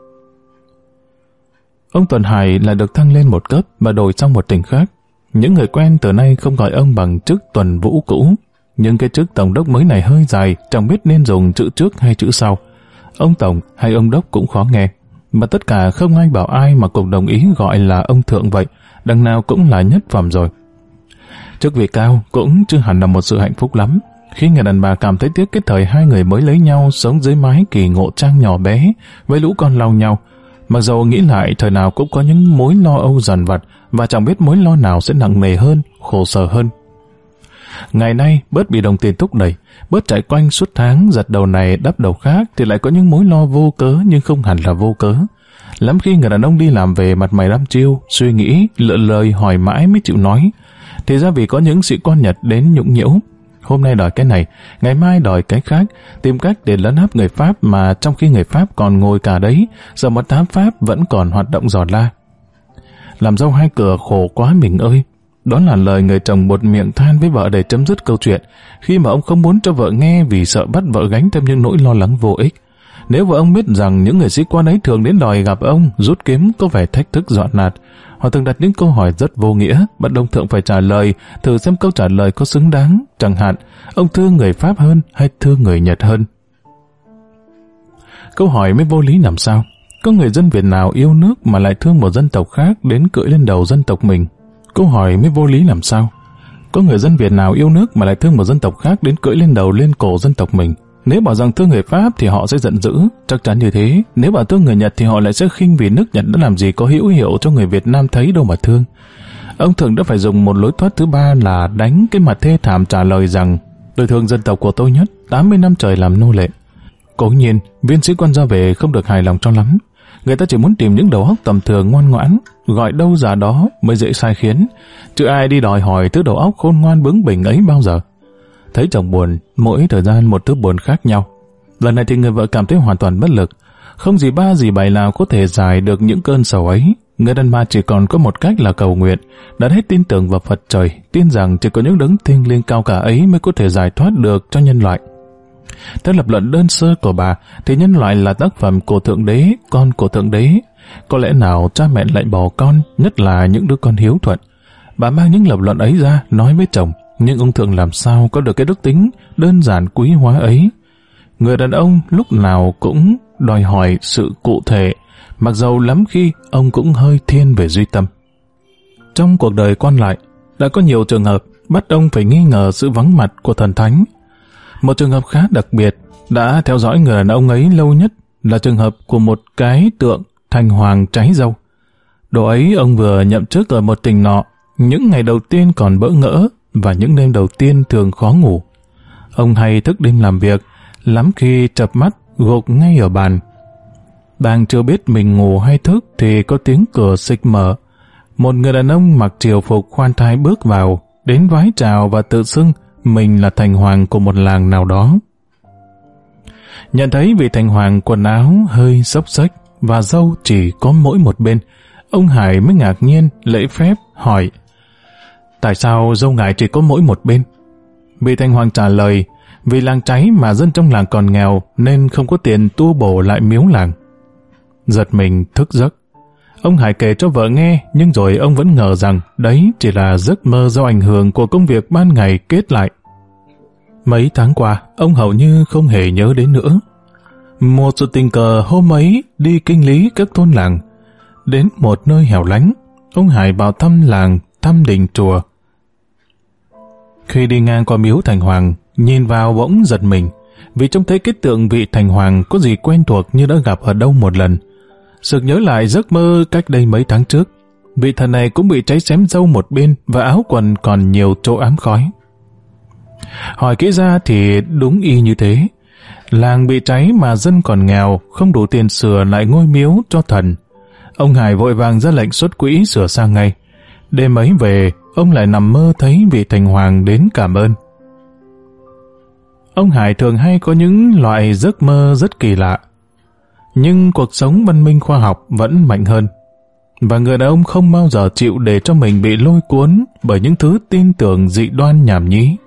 Ông Tuần Hải lại được thăng lên một cấp và đổi sang một tỉnh khác. Những người quen từ nay không gọi ông bằng chức Tuần Vũ cũ, nhưng cái chức tổng đốc mới này hơi dài, chẳng biết nên dùng chữ trước hay chữ sau. Ông Tổng hay ông Đốc cũng khó nghe, mà tất cả không ai bảo ai mà cùng đồng ý gọi là ông Thượng vậy, đằng nào cũng là nhất phẩm rồi. Chức vị cao cũng chưa hẳn là một sự hạnh phúc lắm. Khi người đàn bà cảm thấy tiếc cái thời hai người mới lấy nhau sống dưới mái kỳ ngộ trang nhỏ bé với lũ con lau nhau, Mặc dù nghĩ lại thời nào cũng có những mối lo âu dằn vặt và chẳng biết mối lo nào sẽ nặng nề hơn, khổ sở hơn. Ngày nay bớt bị đồng tiền thúc đẩy, bớt chạy quanh suốt tháng giật đầu này đắp đầu khác thì lại có những mối lo vô cớ nhưng không hẳn là vô cớ. Lắm khi người đàn ông đi làm về mặt mày đăm chiêu, suy nghĩ, lựa lời hỏi mãi mới chịu nói. Thì ra vì có những sĩ quan Nhật đến nhũng nhiễu. Hôm nay đòi cái này, ngày mai đòi cái khác, tìm cách để lấn áp người Pháp mà trong khi người Pháp còn ngồi cả đấy, giờ một thám Pháp vẫn còn hoạt động giòn la. Làm dâu hai cửa khổ quá mình ơi. Đó là lời người chồng một miệng than với vợ để chấm dứt câu chuyện, khi mà ông không muốn cho vợ nghe vì sợ bắt vợ gánh thêm những nỗi lo lắng vô ích. Nếu vợ ông biết rằng những người sĩ quan ấy thường đến đòi gặp ông, rút kiếm có vẻ thách thức dọa nạt, họ thường đặt những câu hỏi rất vô nghĩa, bất đông thượng phải trả lời, thử xem câu trả lời có xứng đáng, chẳng hạn, ông thương người Pháp hơn hay thương người Nhật hơn. Câu hỏi mới vô lý làm sao? Có người dân Việt nào yêu nước mà lại thương một dân tộc khác đến cưỡi lên đầu dân tộc mình? Câu hỏi mới vô lý làm sao? Có người dân Việt nào yêu nước mà lại thương một dân tộc khác đến cưỡi lên đầu lên cổ dân tộc mình? Nếu bảo rằng thương người Pháp thì họ sẽ giận dữ, chắc chắn như thế. Nếu bảo thương người Nhật thì họ lại sẽ khinh vì nước Nhật đã làm gì có hữu hiệu cho người Việt Nam thấy đâu mà thương. Ông thường đã phải dùng một lối thoát thứ ba là đánh cái mặt thê thảm trả lời rằng tôi thương dân tộc của tôi nhất, tám mươi năm trời làm nô lệ. Cố nhiên, viên sĩ quan ra về không được hài lòng cho lắm. Người ta chỉ muốn tìm những đầu óc tầm thường ngoan ngoãn, gọi đâu ra đó mới dễ sai khiến, chứ ai đi đòi hỏi thứ đầu óc khôn ngoan bướng bỉnh ấy bao giờ. Thấy chồng buồn, mỗi thời gian một thứ buồn khác nhau. Lần này thì người vợ cảm thấy hoàn toàn bất lực, không gì ba gì bảy nào có thể giải được những cơn sầu ấy. Người đàn bà chỉ còn có một cách là cầu nguyện, đặt hết tin tưởng vào Phật trời, tin rằng chỉ có những đấng thiêng liêng cao cả ấy mới có thể giải thoát được cho nhân loại. Theo lập luận đơn sơ của bà, thì nhân loại là tác phẩm của Thượng Đế, con của Thượng Đế. Có lẽ nào cha mẹ lại bỏ con, nhất là những đứa con hiếu thuận. Bà mang những lập luận ấy ra, nói với chồng, nhưng ông Thượng làm sao có được cái đức tính đơn giản quý hóa ấy. Người đàn ông lúc nào cũng đòi hỏi sự cụ thể, mặc dầu lắm khi ông cũng hơi thiên về duy tâm. Trong cuộc đời quan lại, đã có nhiều trường hợp bắt ông phải nghi ngờ sự vắng mặt của thần thánh. Một trường hợp khá đặc biệt đã theo dõi người đàn ông ấy lâu nhất là trường hợp của một cái tượng Thành Hoàng cháy dâu. Đồ ấy ông vừa nhậm chức ở một tỉnh nọ, những ngày đầu tiên còn bỡ ngỡ và những đêm đầu tiên thường khó ngủ. Ông hay thức đêm làm việc, lắm khi chập mắt gục ngay ở bàn. Đang chưa biết mình ngủ hay thức thì có tiếng cửa xịch mở. Một người đàn ông mặc triều phục khoan thai bước vào, đến vái chào và tự xưng mình là thành hoàng của một làng nào đó. Nhận thấy vị thành hoàng quần áo hơi xốc xếch và râu chỉ có mỗi một bên, ông Hải mới ngạc nhiên lễ phép hỏi: tại sao râu ngài chỉ có mỗi một bên? Vị thành hoàng trả lời: vì làng cháy mà dân trong làng còn nghèo nên không có tiền tu bổ lại miếu làng. Giật mình thức giấc, ông Hải kể cho vợ nghe, nhưng rồi ông vẫn ngờ rằng đấy chỉ là giấc mơ do ảnh hưởng của công việc ban ngày kết lại. Mấy tháng qua, ông hầu như không hề nhớ đến nữa. Một sự tình cờ hôm ấy đi kinh lý các thôn làng, đến một nơi hẻo lánh, ông Hải vào thăm làng, thăm đình chùa. Khi đi ngang qua miếu Thành Hoàng, nhìn vào bỗng giật mình, vì trông thấy cái tượng vị Thành Hoàng có gì quen thuộc như đã gặp ở đâu một lần. Sực nhớ lại giấc mơ cách đây mấy tháng trước, vị thần này cũng bị cháy xém râu một bên và áo quần còn nhiều chỗ ám khói. Hỏi kỹ ra thì đúng y như thế. Làng bị cháy mà dân còn nghèo, không đủ tiền sửa lại ngôi miếu cho thần. Ông Hải vội vàng ra lệnh xuất quỹ sửa sang ngay. Đêm ấy về, ông lại nằm mơ thấy vị Thành Hoàng đến cảm ơn. Ông Hải thường hay có những loại giấc mơ rất kỳ lạ. Nhưng cuộc sống văn minh khoa học vẫn mạnh hơn. Và người đàn ông không bao giờ chịu để cho mình bị lôi cuốn bởi những thứ tin tưởng dị đoan nhảm nhí.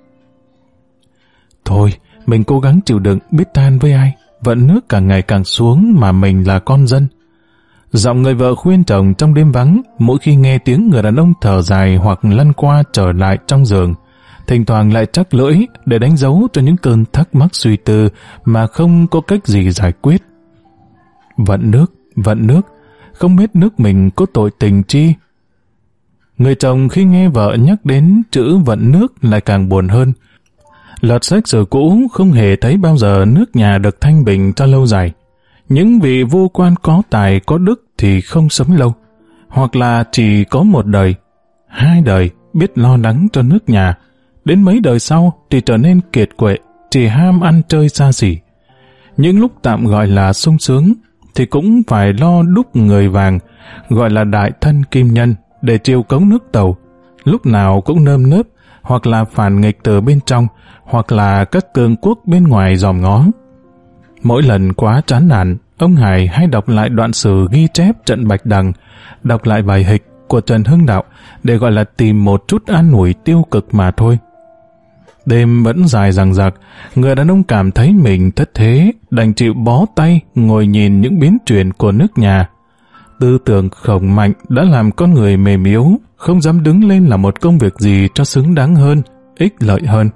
Thôi, mình cố gắng chịu đựng, biết than với ai. Vận nước càng ngày càng xuống mà mình là con dân. Giọng người vợ khuyên chồng trong đêm vắng, mỗi khi nghe tiếng người đàn ông thở dài hoặc lăn qua trở lại trong giường, thỉnh thoảng lại chắc lưỡi để đánh dấu cho những cơn thắc mắc suy tư mà không có cách gì giải quyết. Vận nước, vận nước, không biết nước mình có tội tình chi. Người chồng khi nghe vợ nhắc đến chữ vận nước lại càng buồn hơn. Lật sách sử cũ không hề thấy bao giờ nước nhà được thanh bình cho lâu dài. Những vị vua quan có tài có đức thì không sống lâu, hoặc là chỉ có một đời, hai đời biết lo lắng cho nước nhà, đến mấy đời sau thì trở nên kiệt quệ, chỉ ham ăn chơi xa xỉ. Những lúc tạm gọi là sung sướng thì cũng phải lo đúc người vàng, gọi là đại thân kim nhân, để chiều cống nước Tàu. Lúc nào cũng nơm nớp, hoặc là phản nghịch từ bên trong, hoặc là các cường quốc bên ngoài dòm ngó. Mỗi lần quá chán nản, ông Hải hay đọc lại đoạn sử ghi chép trận Bạch Đằng, đọc lại bài hịch của Trần Hưng Đạo để gọi là tìm một chút an ủi tiêu cực mà thôi. Đêm vẫn dài dằng dặc, người đàn ông cảm thấy mình thất thế, đành chịu bó tay ngồi nhìn những biến chuyển của nước nhà. Tư tưởng khổng mạnh đã làm con người mềm yếu, không dám đứng lên làm một công việc gì cho xứng đáng hơn, ích lợi hơn.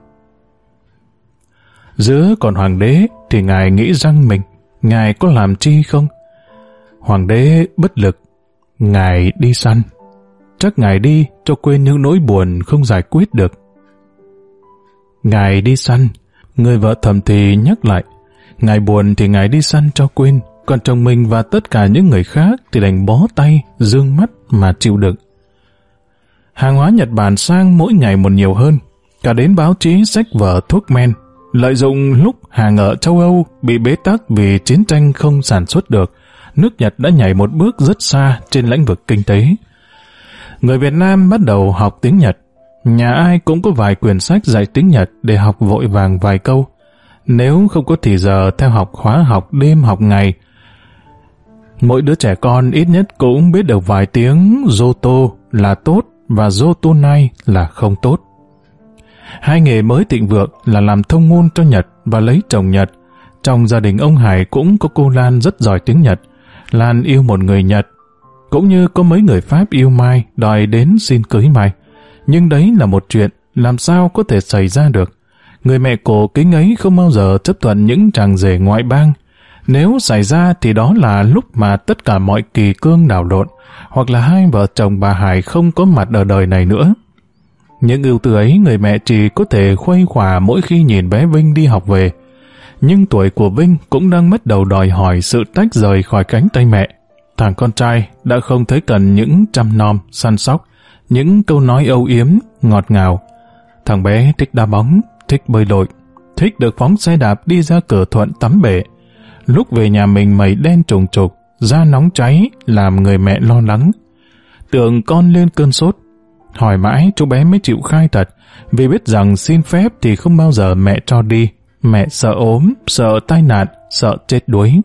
Giữa còn hoàng đế thì ngài nghĩ rằng mình, ngài có làm chi không? Hoàng đế bất lực, ngài đi săn. Chắc ngài đi cho quên những nỗi buồn không giải quyết được. Ngài đi săn, người vợ thầm thì nhắc lại. Ngài buồn thì ngài đi săn cho quên, còn chồng mình và tất cả những người khác thì đành bó tay, dương mắt mà chịu đựng. Hàng hóa Nhật Bản sang mỗi ngày một nhiều hơn, cả đến báo chí sách vở thuốc men, lợi dụng lúc hàng ở châu Âu bị bế tắc vì chiến tranh không sản xuất được, nước Nhật đã nhảy một bước rất xa trên lĩnh vực kinh tế. Người Việt Nam bắt đầu học tiếng Nhật. Nhà ai cũng có vài quyển sách dạy tiếng Nhật để học vội vàng vài câu. Nếu không có thì giờ theo học khóa học đêm học ngày, mỗi đứa trẻ con ít nhất cũng biết được vài tiếng Zoto là tốt và Zotonai là không tốt. Hai nghề mới thịnh vượng là làm thông ngôn cho Nhật và lấy chồng Nhật. Trong gia đình ông Hải cũng có cô Lan rất giỏi tiếng Nhật. Lan yêu một người Nhật, cũng như có mấy người Pháp yêu Mai đòi đến xin cưới Mai. Nhưng đấy là một chuyện làm sao có thể xảy ra được. Người mẹ cổ kính ấy không bao giờ chấp thuận những chàng rể ngoại bang. Nếu xảy ra thì đó là lúc mà tất cả mọi kỳ cương đảo lộn, hoặc là hai vợ chồng bà Hải không có mặt ở đời này nữa. Những ưu tư ấy người mẹ chỉ có thể khuây khỏa mỗi khi nhìn bé Vinh đi học về. Nhưng tuổi của Vinh cũng đang bắt đầu đòi hỏi sự tách rời khỏi cánh tay mẹ. Thằng con trai đã không thấy cần những chăm nom, săn sóc, những câu nói âu yếm, ngọt ngào. Thằng bé thích đá bóng, thích bơi lội, thích được phóng xe đạp đi ra cửa Thuận tắm bể. Lúc về nhà mình mẩy đen trùng trục, da nóng cháy làm người mẹ lo lắng. Tưởng con lên cơn sốt. Hỏi mãi chú bé mới chịu khai thật, vì biết rằng xin phép thì không bao giờ mẹ cho đi. Mẹ sợ ốm, sợ tai nạn, sợ chết đuối.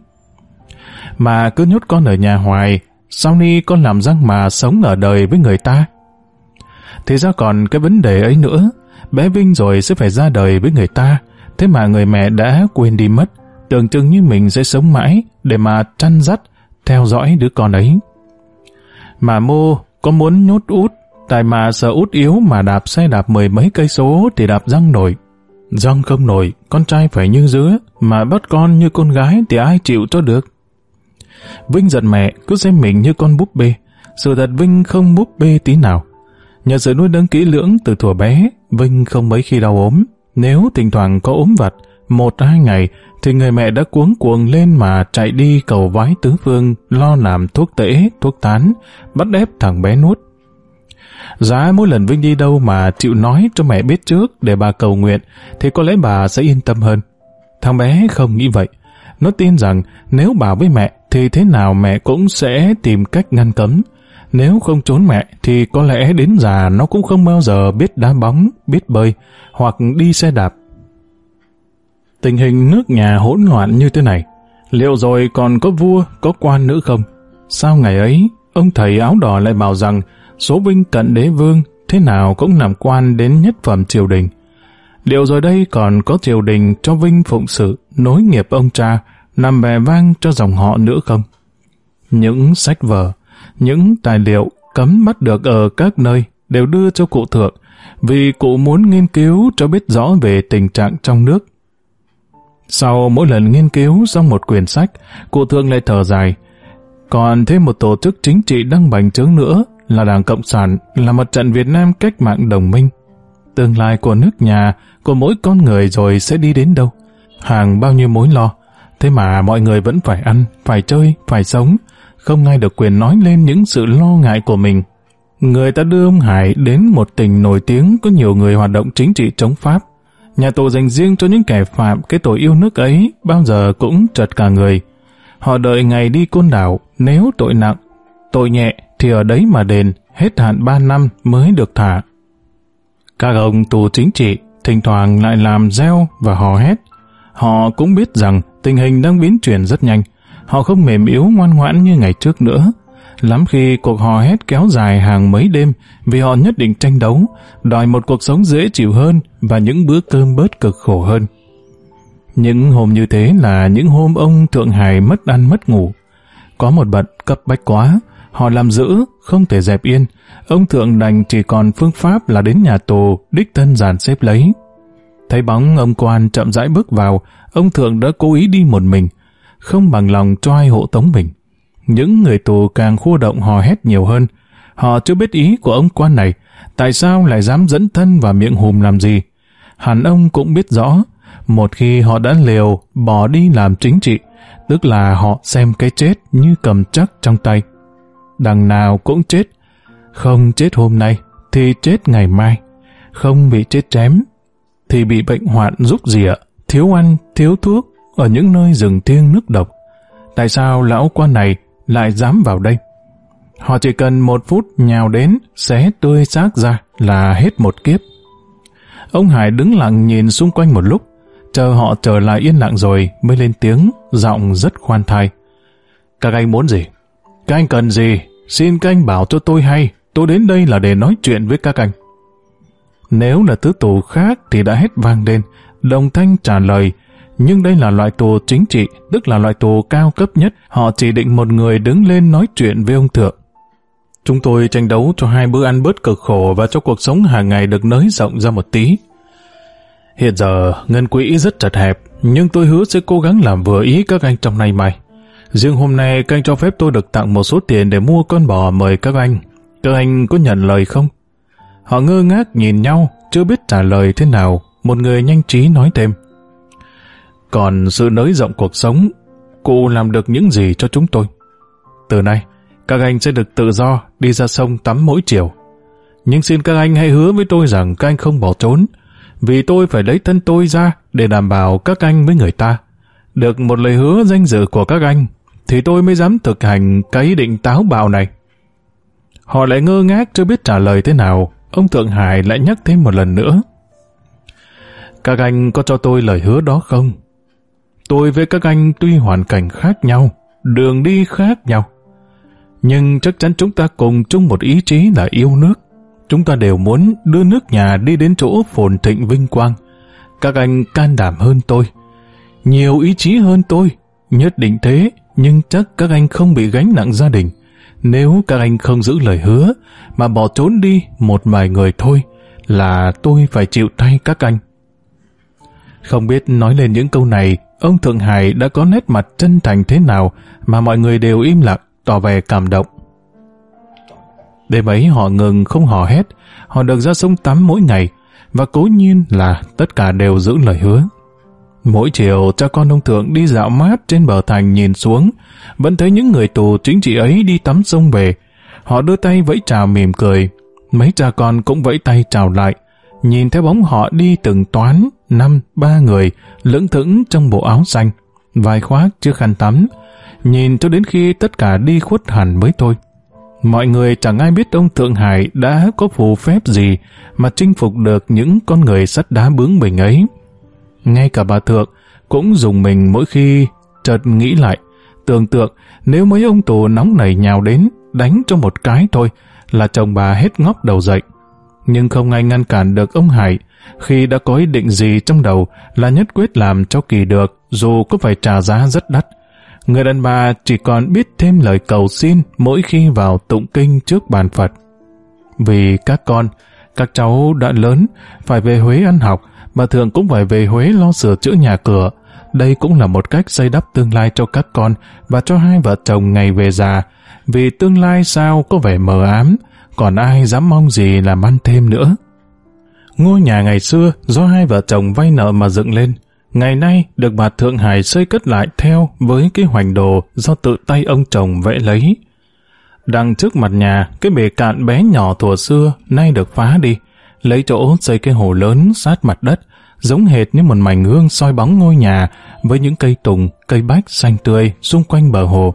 Mà cứ nhốt con ở nhà hoài, sau ni con làm răng mà sống ở đời với người ta. Thì ra còn cái vấn đề ấy nữa, bé Vinh rồi sẽ phải ra đời với người ta, thế mà người mẹ đã quên đi mất, tưởng chừng như mình sẽ sống mãi để mà chăn dắt, theo dõi đứa con ấy. Mà Mô có muốn nhốt Út, tại mà sợ Út yếu mà đạp xe đạp mười mấy cây số thì đạp răng nổi. Răng không nổi, con trai phải như dứa, mà bắt con như con gái thì ai chịu cho được. Vinh giận mẹ, cứ xem mình như con búp bê. Sự thật Vinh không búp bê tí nào. Nhờ sự nuôi nấng kỹ lưỡng từ thuở bé, Vinh không mấy khi đau ốm. Nếu thỉnh thoảng có ốm vặt, một hai ngày, thì người mẹ đã cuống cuồng lên mà chạy đi cầu vái tứ phương, lo làm thuốc tễ, thuốc tán, bắt ép thằng bé nuốt. Giá mỗi lần Vinh đi đâu mà chịu nói cho mẹ biết trước để bà cầu nguyện, thì có lẽ bà sẽ yên tâm hơn. Thằng bé không nghĩ vậy. Nó tin rằng nếu bảo với mẹ thì thế nào mẹ cũng sẽ tìm cách ngăn cấm. Nếu không trốn mẹ thì có lẽ đến già nó cũng không bao giờ biết đá bóng, biết bơi hoặc đi xe đạp. Tình hình nước nhà hỗn loạn như thế này, liệu rồi còn có vua, có quan nữa không? Sao ngày ấy, ông thầy áo đỏ lại bảo rằng số Vinh cận đế vương thế nào cũng làm quan đến nhất phẩm triều đình. Liệu rồi đây còn có triều đình cho Vinh phụng sự, nối nghiệp ông cha, làm vẻ vang cho dòng họ nữa không? Những sách vở, những tài liệu cấm bắt được ở các nơi đều đưa cho cụ thượng, vì cụ muốn nghiên cứu cho biết rõ về tình trạng trong nước. Sau mỗi lần nghiên cứu xong một quyển sách, cụ thượng lại thở dài. Còn thêm một tổ chức chính trị đang bành trướng nữa là Đảng Cộng sản, là mặt trận Việt Nam cách mạng đồng minh. Tương lai của nước nhà, của mỗi con người rồi sẽ đi đến đâu? Hàng bao nhiêu mối lo. Thế mà mọi người vẫn phải ăn, phải chơi, phải sống, không ai được quyền nói lên những sự lo ngại của mình. Người ta đưa ông Hải đến một tỉnh nổi tiếng có nhiều người hoạt động chính trị chống Pháp. Nhà tù dành riêng cho những kẻ phạm cái tội yêu nước ấy bao giờ cũng chật cả người. Họ đợi ngày đi Côn Đảo, nếu tội nặng, tội nhẹ thì ở đấy mà đền, hết hạn ba năm mới được thả. Các ông tù chính trị thỉnh thoảng lại làm reo và hò hét. Họ cũng biết rằng tình hình đang biến chuyển rất nhanh. Họ không mềm yếu ngoan ngoãn như ngày trước nữa. Lắm khi cuộc hò hét kéo dài hàng mấy đêm vì họ nhất định tranh đấu, đòi một cuộc sống dễ chịu hơn và những bữa cơm bớt cực khổ hơn. Những hôm như thế là những hôm ông Thượng Hải mất ăn mất ngủ. Có một bận cấp bách quá, họ làm giữ, không thể dẹp yên. Ông Thượng đành chỉ còn phương pháp là đến nhà tù, đích thân dàn xếp lấy. Thấy bóng ông quan chậm rãi bước vào, ông Thượng đã cố ý đi một mình, không bằng lòng cho ai hộ tống mình. Những người tù càng khua động hò hét nhiều hơn. Họ chưa biết ý của ông quan này, tại sao lại dám dẫn thân vào miệng hùm làm gì. Hẳn ông cũng biết rõ, một khi họ đã liều bỏ đi làm chính trị, tức là họ xem cái chết như cầm chắc trong tay. Đằng nào cũng chết, không chết hôm nay thì chết ngày mai, không bị chết chém thì bị bệnh hoạn rúc rỉa, thiếu ăn, thiếu thuốc ở những nơi rừng thiêng nước độc. Tại sao lão quan này lại dám vào đây? Họ chỉ cần một phút nhào đến, xé tươi xác ra là hết một kiếp. Ông Hải đứng lặng nhìn xung quanh một lúc, chờ họ trở lại yên lặng rồi mới lên tiếng, giọng rất khoan thai. Các anh muốn gì? Các anh cần gì? Xin các anh bảo cho tôi hay, tôi đến đây là để nói chuyện với các anh. Nếu là thứ tù khác thì đã hết vang lên, đồng thanh trả lời, nhưng đây là loại tù chính trị, tức là loại tù cao cấp nhất, họ chỉ định một người đứng lên nói chuyện với ông Thượng. Chúng tôi tranh đấu cho hai bữa ăn bớt cực khổ và cho cuộc sống hàng ngày được nới rộng ra một tí. Hiện giờ, ngân quỹ rất chật hẹp, nhưng tôi hứa sẽ cố gắng làm vừa ý các anh trong nay mai. Riêng hôm nay, các anh cho phép tôi được tặng một số tiền để mua con bò mời các anh. Các anh có nhận lời không? Họ ngơ ngác nhìn nhau, chưa biết trả lời thế nào. Một người nhanh trí nói thêm. Còn sự nới rộng cuộc sống, cụ làm được những gì cho chúng tôi? Từ nay, các anh sẽ được tự do đi ra sông tắm mỗi chiều. Nhưng xin các anh hãy hứa với tôi rằng các anh không bỏ trốn, vì tôi phải lấy thân tôi ra để đảm bảo các anh với người ta. Được một lời hứa danh dự của các anh, thì tôi mới dám thực hành cái ý định táo bạo này. Họ lại ngơ ngác chưa biết trả lời thế nào. Ông Thượng Hải lại nhắc thêm một lần nữa. Các anh có cho tôi lời hứa đó không? Tôi với các anh tuy hoàn cảnh khác nhau, đường đi khác nhau, nhưng chắc chắn chúng ta cùng chung một ý chí là yêu nước. Chúng ta đều muốn đưa nước nhà đi đến chỗ phồn thịnh vinh quang. Các anh can đảm hơn tôi, nhiều ý chí hơn tôi, nhất định thế, nhưng chắc các anh không bị gánh nặng gia đình. Nếu các anh không giữ lời hứa mà bỏ trốn đi một vài người thôi là tôi phải chịu thay các anh. Không biết nói lên những câu này, ông Thượng Hải đã có nét mặt chân thành thế nào mà mọi người đều im lặng, tỏ vẻ cảm động. Đêm ấy họ ngừng không hò hét, họ được ra sông tắm mỗi ngày, và cố nhiên là tất cả đều giữ lời hứa. Mỗi chiều cha con ông Thượng đi dạo mát trên bờ thành nhìn xuống, vẫn thấy những người tù chính trị ấy đi tắm sông về. Họ đưa tay vẫy chào mỉm cười, mấy cha con cũng vẫy tay chào lại. Nhìn theo bóng họ đi từng toán, năm, ba người, lững thững trong bộ áo xanh, vai khoác chiếc khăn tắm, nhìn cho đến khi tất cả đi khuất hẳn mới thôi. Mọi người chẳng ai biết ông Thượng Hải đã có phù phép gì mà chinh phục được những con người sắt đá bướng bỉnh ấy. Ngay cả bà Thượng cũng dùng mình mỗi khi chợt nghĩ lại, tưởng tượng nếu mấy ông tù nóng nảy nhào đến, đánh cho một cái thôi là chồng bà hết ngóc đầu dậy. Nhưng không ai ngăn cản được ông Hải khi đã có ý định gì trong đầu là nhất quyết làm cho kỳ được, dù có phải trả giá rất đắt. Người đàn bà chỉ còn biết thêm lời cầu xin mỗi khi vào tụng kinh trước bàn Phật. Vì các con, các cháu đã lớn, phải về Huế ăn học, bà Thượng cũng phải về Huế lo sửa chữa nhà cửa. Đây cũng là một cách xây đắp tương lai cho các con và cho hai vợ chồng ngày về già. Vì tương lai sao có vẻ mờ ám, còn ai dám mong gì làm ăn thêm nữa. Ngôi nhà ngày xưa do hai vợ chồng vay nợ mà dựng lên, ngày nay được bà Thượng Hải xây cất lại theo với cái hoành đồ do tự tay ông chồng vẽ lấy. Đằng trước mặt nhà, cái bể cạn bé nhỏ thuở xưa nay được phá đi, lấy chỗ xây cái hồ lớn sát mặt đất, giống hệt như một mảnh gương soi bóng ngôi nhà với những cây tùng, cây bách xanh tươi xung quanh bờ hồ.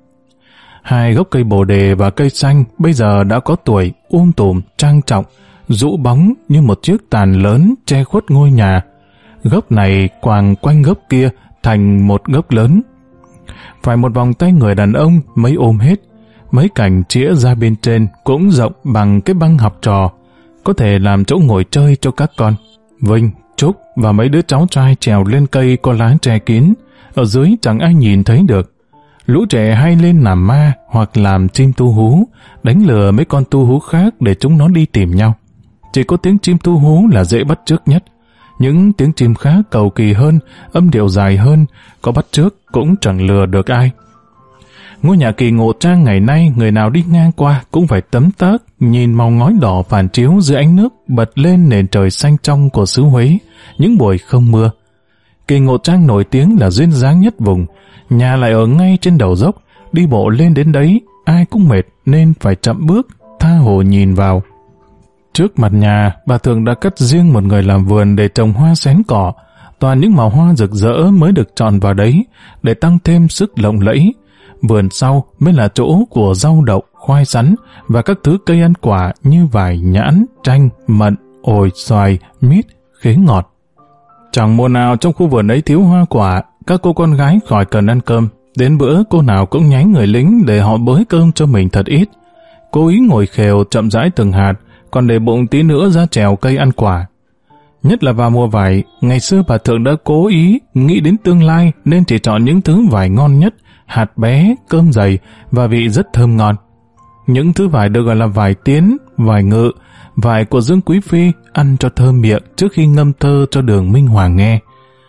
Hai gốc cây bồ đề và cây xanh bây giờ đã có tuổi, um tùm, trang trọng, rũ bóng như một chiếc tàn lớn che khuất ngôi nhà. Gốc này quàng quanh gốc kia thành một gốc lớn. Phải một vòng tay người đàn ông mới ôm hết. Mấy cành chĩa ra bên trên cũng rộng bằng cái băng học trò, có thể làm chỗ ngồi chơi cho các con. Vinh, Trúc và mấy đứa cháu trai trèo lên cây có lá che kín, ở dưới chẳng ai nhìn thấy được. Lũ trẻ hay lên làm ma hoặc làm chim tu hú, đánh lừa mấy con tu hú khác để chúng nó đi tìm nhau. Chỉ có tiếng chim tu hú là dễ bắt chước nhất. Những tiếng chim khác cầu kỳ hơn, âm điệu dài hơn, có bắt chước cũng chẳng lừa được ai. Ngôi nhà Kỳ Ngộ Trang ngày nay người nào đi ngang qua cũng phải tấm tắc nhìn màu ngói đỏ phản chiếu dưới ánh nước bật lên nền trời xanh trong của xứ Huế những buổi không mưa. Kỳ Ngộ Trang nổi tiếng là duyên dáng nhất vùng, nhà lại ở ngay trên đầu dốc, đi bộ lên đến đấy ai cũng mệt nên phải chậm bước, tha hồ nhìn vào. Trước mặt nhà, bà Thường đã cất riêng một người làm vườn để trồng hoa xén cỏ, toàn những màu hoa rực rỡ mới được chọn vào đấy để tăng thêm sức lộng lẫy. Vườn sau mới là chỗ của rau đậu, khoai sắn và các thứ cây ăn quả như vải, nhãn, chanh, mận, ổi, xoài, mít, khế ngọt. Chẳng mùa nào trong khu vườn ấy thiếu hoa quả, các cô con gái khỏi cần ăn cơm. Đến bữa cô nào cũng nháy người lính để họ bới cơm cho mình thật ít. Cố ý ngồi khều chậm rãi từng hạt, còn để bụng tí nữa ra trèo cây ăn quả. Nhất là vào mùa vải, ngày xưa bà Thượng đã cố ý nghĩ đến tương lai nên chỉ chọn những thứ vải ngon nhất, hạt bé, cơm dày và vị rất thơm ngon. Những thứ vải được gọi là vải tiến, vải ngự, vải của Dương Quý Phi ăn cho thơm miệng trước khi ngâm thơ cho Đường Minh Hoàng nghe.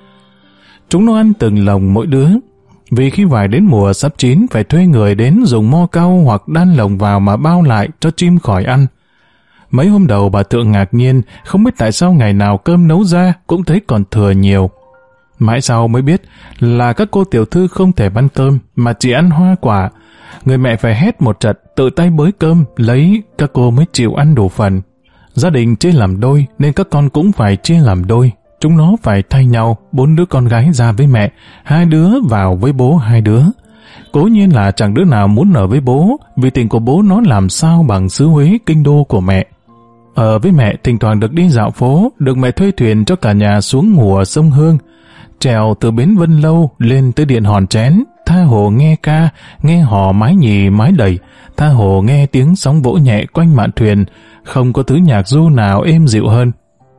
Chúng nó ăn từng lồng mỗi đứa, vì khi vải đến mùa sắp chín phải thuê người đến dùng mo cau hoặc đan lồng vào mà bao lại cho chim khỏi ăn. Mấy hôm đầu bà Thượng ngạc nhiên, không biết tại sao ngày nào cơm nấu ra cũng thấy còn thừa nhiều. Mãi sau mới biết là các cô tiểu thư không thể ăn cơm mà chỉ ăn hoa quả. Người mẹ phải hét một trận, tự tay bới cơm, lấy, các cô mới chịu ăn đủ phần. Gia đình chia làm đôi nên các con cũng phải chia làm đôi. Chúng nó phải thay nhau, bốn đứa con gái ra với mẹ, hai đứa vào với bố hai đứa. Cố nhiên là chẳng đứa nào muốn ở với bố, vì tình của bố nó làm sao bằng xứ Huế kinh đô của mẹ. Ở với mẹ thỉnh thoảng được đi dạo phố, được mẹ thuê thuyền cho cả nhà xuống ngủ ở sông Hương, trèo từ bến Vân Lâu lên tới điện Hòn Chén, tha hồ nghe ca, nghe hò mái nhì mái đầy, tha hồ nghe tiếng sóng vỗ nhẹ quanh mạn thuyền, không có thứ nhạc ru nào êm dịu hơn.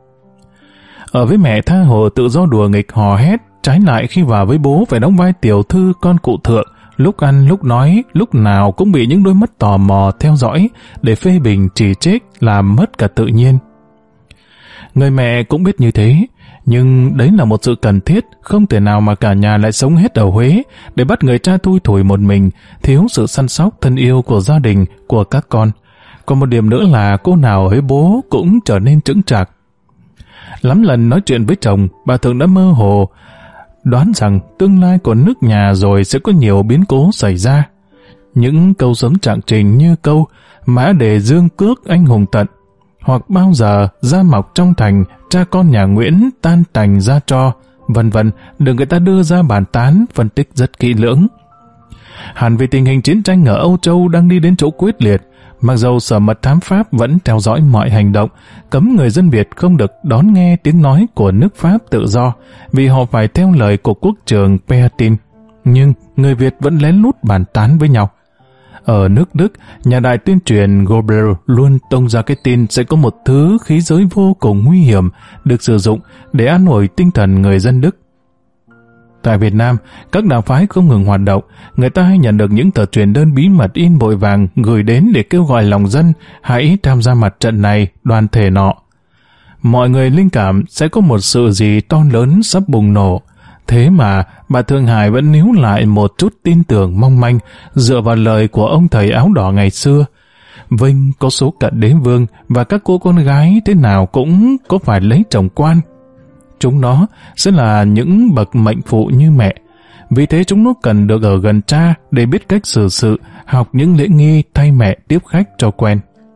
Ở với mẹ tha hồ tự do đùa nghịch hò hét, trái lại khi vào với bố phải đóng vai tiểu thư con cụ thượng, lúc ăn lúc nói, lúc nào cũng bị những đôi mắt tò mò theo dõi để phê bình chỉ trích làm mất cả tự nhiên. Người mẹ cũng biết như thế, nhưng đấy là một sự cần thiết, không thể nào mà cả nhà lại sống hết ở Huế để bắt người cha thui thủi một mình, thiếu sự săn sóc thân yêu của gia đình, của các con. Còn một điểm nữa là cô nào với bố cũng trở nên chững chạc. Lắm lần nói chuyện với chồng, bà Thượng đã mơ hồ đoán rằng tương lai của nước nhà rồi sẽ có nhiều biến cố xảy ra. Những câu sớm trạng trình như câu Mã Đề Dương Cước anh hùng tận, hoặc bao giờ ra mọc trong thành cha con nhà Nguyễn tan tành ra cho, vân vân, được người ta đưa ra bàn tán phân tích rất kỹ lưỡng. Hẳn vì tình hình chiến tranh ở Âu Châu đang đi đến chỗ quyết liệt, mặc dầu Sở Mật Thám Pháp vẫn theo dõi mọi hành động, cấm người dân Việt không được đón nghe tiếng nói của nước Pháp tự do, vì họ phải theo lời của quốc trưởng Peatin. Nhưng người Việt vẫn lén lút bàn tán với nhau. Ở nước Đức, nhà đài tuyên truyền Goebbels luôn tung ra cái tin sẽ có một thứ khí giới vô cùng nguy hiểm được sử dụng để an ủi tinh thần người dân Đức. Tại Việt Nam, các đạo phái không ngừng hoạt động, người ta hay nhận được những tờ truyền đơn bí mật in vội vàng gửi đến để kêu gọi lòng dân hãy tham gia mặt trận này, đoàn thể nọ. Mọi người linh cảm sẽ có một sự gì to lớn sắp bùng nổ. Thế mà bà Thượng Hải vẫn níu lại một chút tin tưởng mong manh dựa vào lời của ông thầy áo đỏ ngày xưa. Vinh có số cận đế vương và các cô con gái thế nào cũng có phải lấy chồng quan. chúng nó sẽ là những bậc mệnh phụ như mẹ. Vì thế chúng nó cần được ở gần cha để biết cách xử sự, học những lễ nghi thay mẹ tiếp khách cho quen.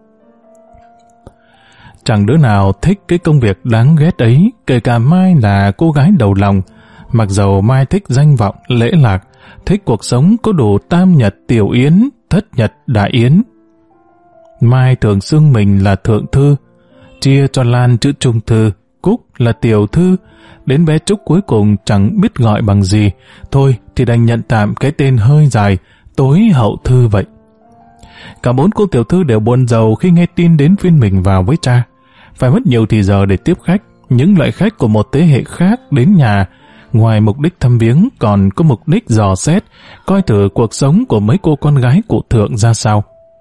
Chẳng đứa nào thích cái công việc đáng ghét ấy, kể cả Mai là cô gái đầu lòng. Mặc dầu Mai thích danh vọng, lễ lạc, thích cuộc sống có đủ tam nhật tiểu yến, thất nhật đại yến. Mai thường xưng mình là thượng thư, chia cho Lan chữ trung thư, Cúc là tiểu thư, đến bé Trúc cuối cùng chẳng biết gọi bằng gì, thôi thì đành nhận tạm cái tên hơi dài, tối hậu thư vậy. Cả bốn cô tiểu thư đều buồn rầu khi nghe tin đến phiên mình vào với cha. Phải mất nhiều thì giờ để tiếp khách, những loại khách của một thế hệ khác đến nhà, ngoài mục đích thăm viếng còn có mục đích dò xét, coi thử cuộc sống của mấy cô con gái cụ thượng ra sao.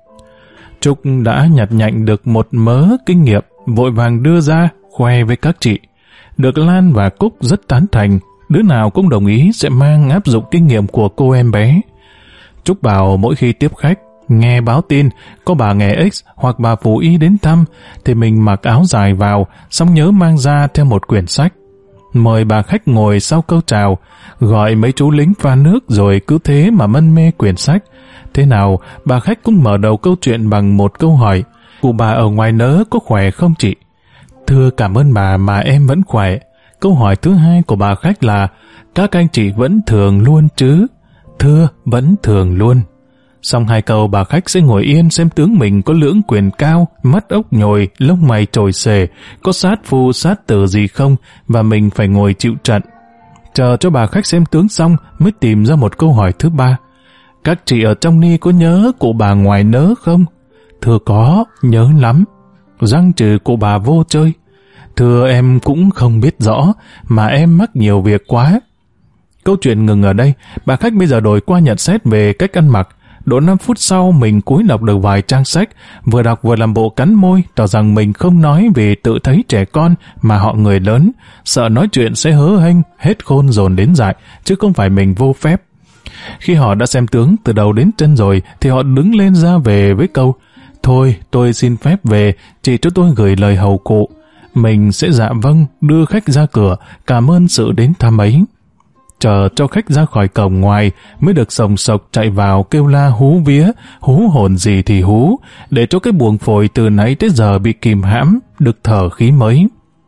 Trúc đã nhặt nhạnh được một mớ kinh nghiệm, vội vàng đưa ra, khoe với các chị. Được Lan và Cúc rất tán thành, đứa nào cũng đồng ý sẽ mang áp dụng kinh nghiệm của cô em bé. Trúc bảo mỗi khi tiếp khách, nghe báo tin có bà nghè X hoặc bà Phú Y đến thăm, thì mình mặc áo dài vào, xong nhớ mang ra theo một quyển sách. Mời bà khách ngồi sau câu chào, gọi mấy chú lính pha nước rồi cứ thế mà mân mê quyển sách. Thế nào, bà khách cũng mở đầu câu chuyện bằng một câu hỏi: cụ bà ở ngoài nớ có khỏe không chị? Thưa cảm ơn bà mà em vẫn khỏe. Câu hỏi thứ hai của bà khách là: các anh chị vẫn thường luôn chứ? Thưa, vẫn thường luôn. Xong hai câu bà khách sẽ ngồi yên xem tướng mình có lưỡng quyền cao, mắt ốc nhồi, lông mày trồi xề, có sát phu sát tử gì không, và mình phải ngồi chịu trận. Chờ cho bà khách xem tướng xong mới tìm ra một câu hỏi thứ ba: các chị ở trong ni có nhớ cụ bà ngoài nớ không? Thưa có, nhớ lắm. Răng trừ cụ bà vô chơi. Thưa em cũng không biết rõ, mà em mắc nhiều việc quá. Câu chuyện ngừng ở đây, bà khách bây giờ đổi qua nhận xét về cách ăn mặc. Độ năm phút sau mình cúi đọc được vài trang sách, vừa đọc vừa làm bộ cắn môi, tỏ rằng mình không nói vì tự thấy trẻ con mà họ người lớn, sợ nói chuyện sẽ hớ hênh, hết khôn dồn đến dại, chứ không phải mình vô phép. Khi họ đã xem tướng từ đầu đến chân rồi, thì họ đứng lên ra về với câu: thôi tôi xin phép về, chỉ cho tôi gửi lời hầu cụ. Mình sẽ dạ vâng, đưa khách ra cửa, cảm ơn sự đến thăm ấy. Chờ cho khách ra khỏi cổng ngoài mới được sồng sộc chạy vào kêu la hú vía, hú hồn gì thì hú, để cho cái buồng phổi từ nãy tới giờ bị kìm hãm, được thở khí mới.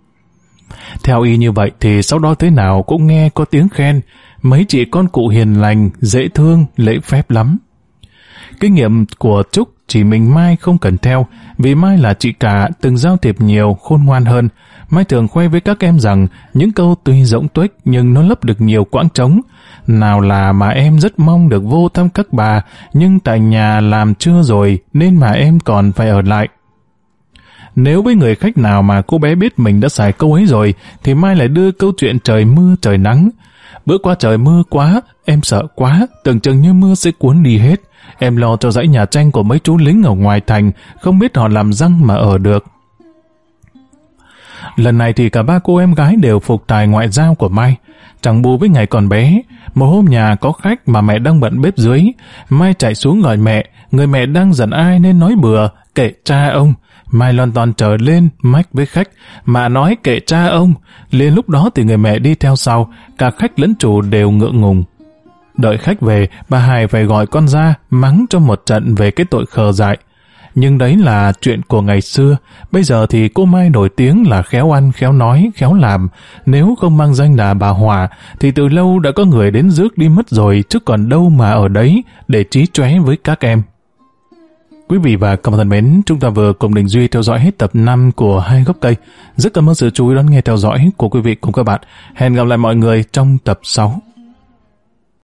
Theo y như vậy thì sau đó thế nào cũng nghe có tiếng khen, mấy chị con cụ hiền lành, dễ thương, lễ phép lắm. Kinh nghiệm của Trúc chỉ mình Mai không cần theo, vì Mai là chị cả từng giao thiệp nhiều, khôn ngoan hơn. Mai thường khoe với các em rằng những câu tuy rỗng tuếch nhưng nó lấp được nhiều quãng trống. Nào là mà em rất mong được vô thăm các bà, nhưng tại nhà làm chưa rồi nên mà em còn phải ở lại. Nếu với người khách nào mà cô bé biết mình đã xài câu ấy rồi, thì Mai lại đưa câu chuyện trời mưa trời nắng. Bữa qua trời mưa quá, em sợ quá, tưởng chừng như mưa sẽ cuốn đi hết. Em lo cho dãy nhà tranh của mấy chú lính ở ngoài thành, không biết họ làm răng mà ở được. Lần này thì cả ba cô em gái đều phục tài ngoại giao của Mai. Chẳng bù với ngày còn bé, một hôm nhà có khách mà mẹ đang bận bếp dưới. Mai chạy xuống gọi mẹ, người mẹ đang giận ai nên nói bừa, kệ cha ông. Mai lon ton trở lên, mách với khách, mà nói kệ cha ông. Liền lúc đó thì người mẹ đi theo sau, cả khách lẫn chủ đều ngượng ngùng. Đợi khách về, bà Hải phải gọi con ra, mắng cho một trận về cái tội khờ dại. Nhưng đấy là chuyện của ngày xưa, bây giờ thì cô Mai nổi tiếng là khéo ăn, khéo nói, khéo làm. Nếu không mang danh là bà Hòa, thì từ lâu đã có người đến rước đi mất rồi, chứ còn đâu mà ở đấy để trí chóe với các em. Quý vị và các bạn thân mến, chúng ta vừa cùng Đình Duy theo dõi hết tập năm của Hai Gốc Cây. Rất cảm ơn sự chú ý đón nghe theo dõi của quý vị cùng các bạn. Hẹn gặp lại mọi người trong tập sáu.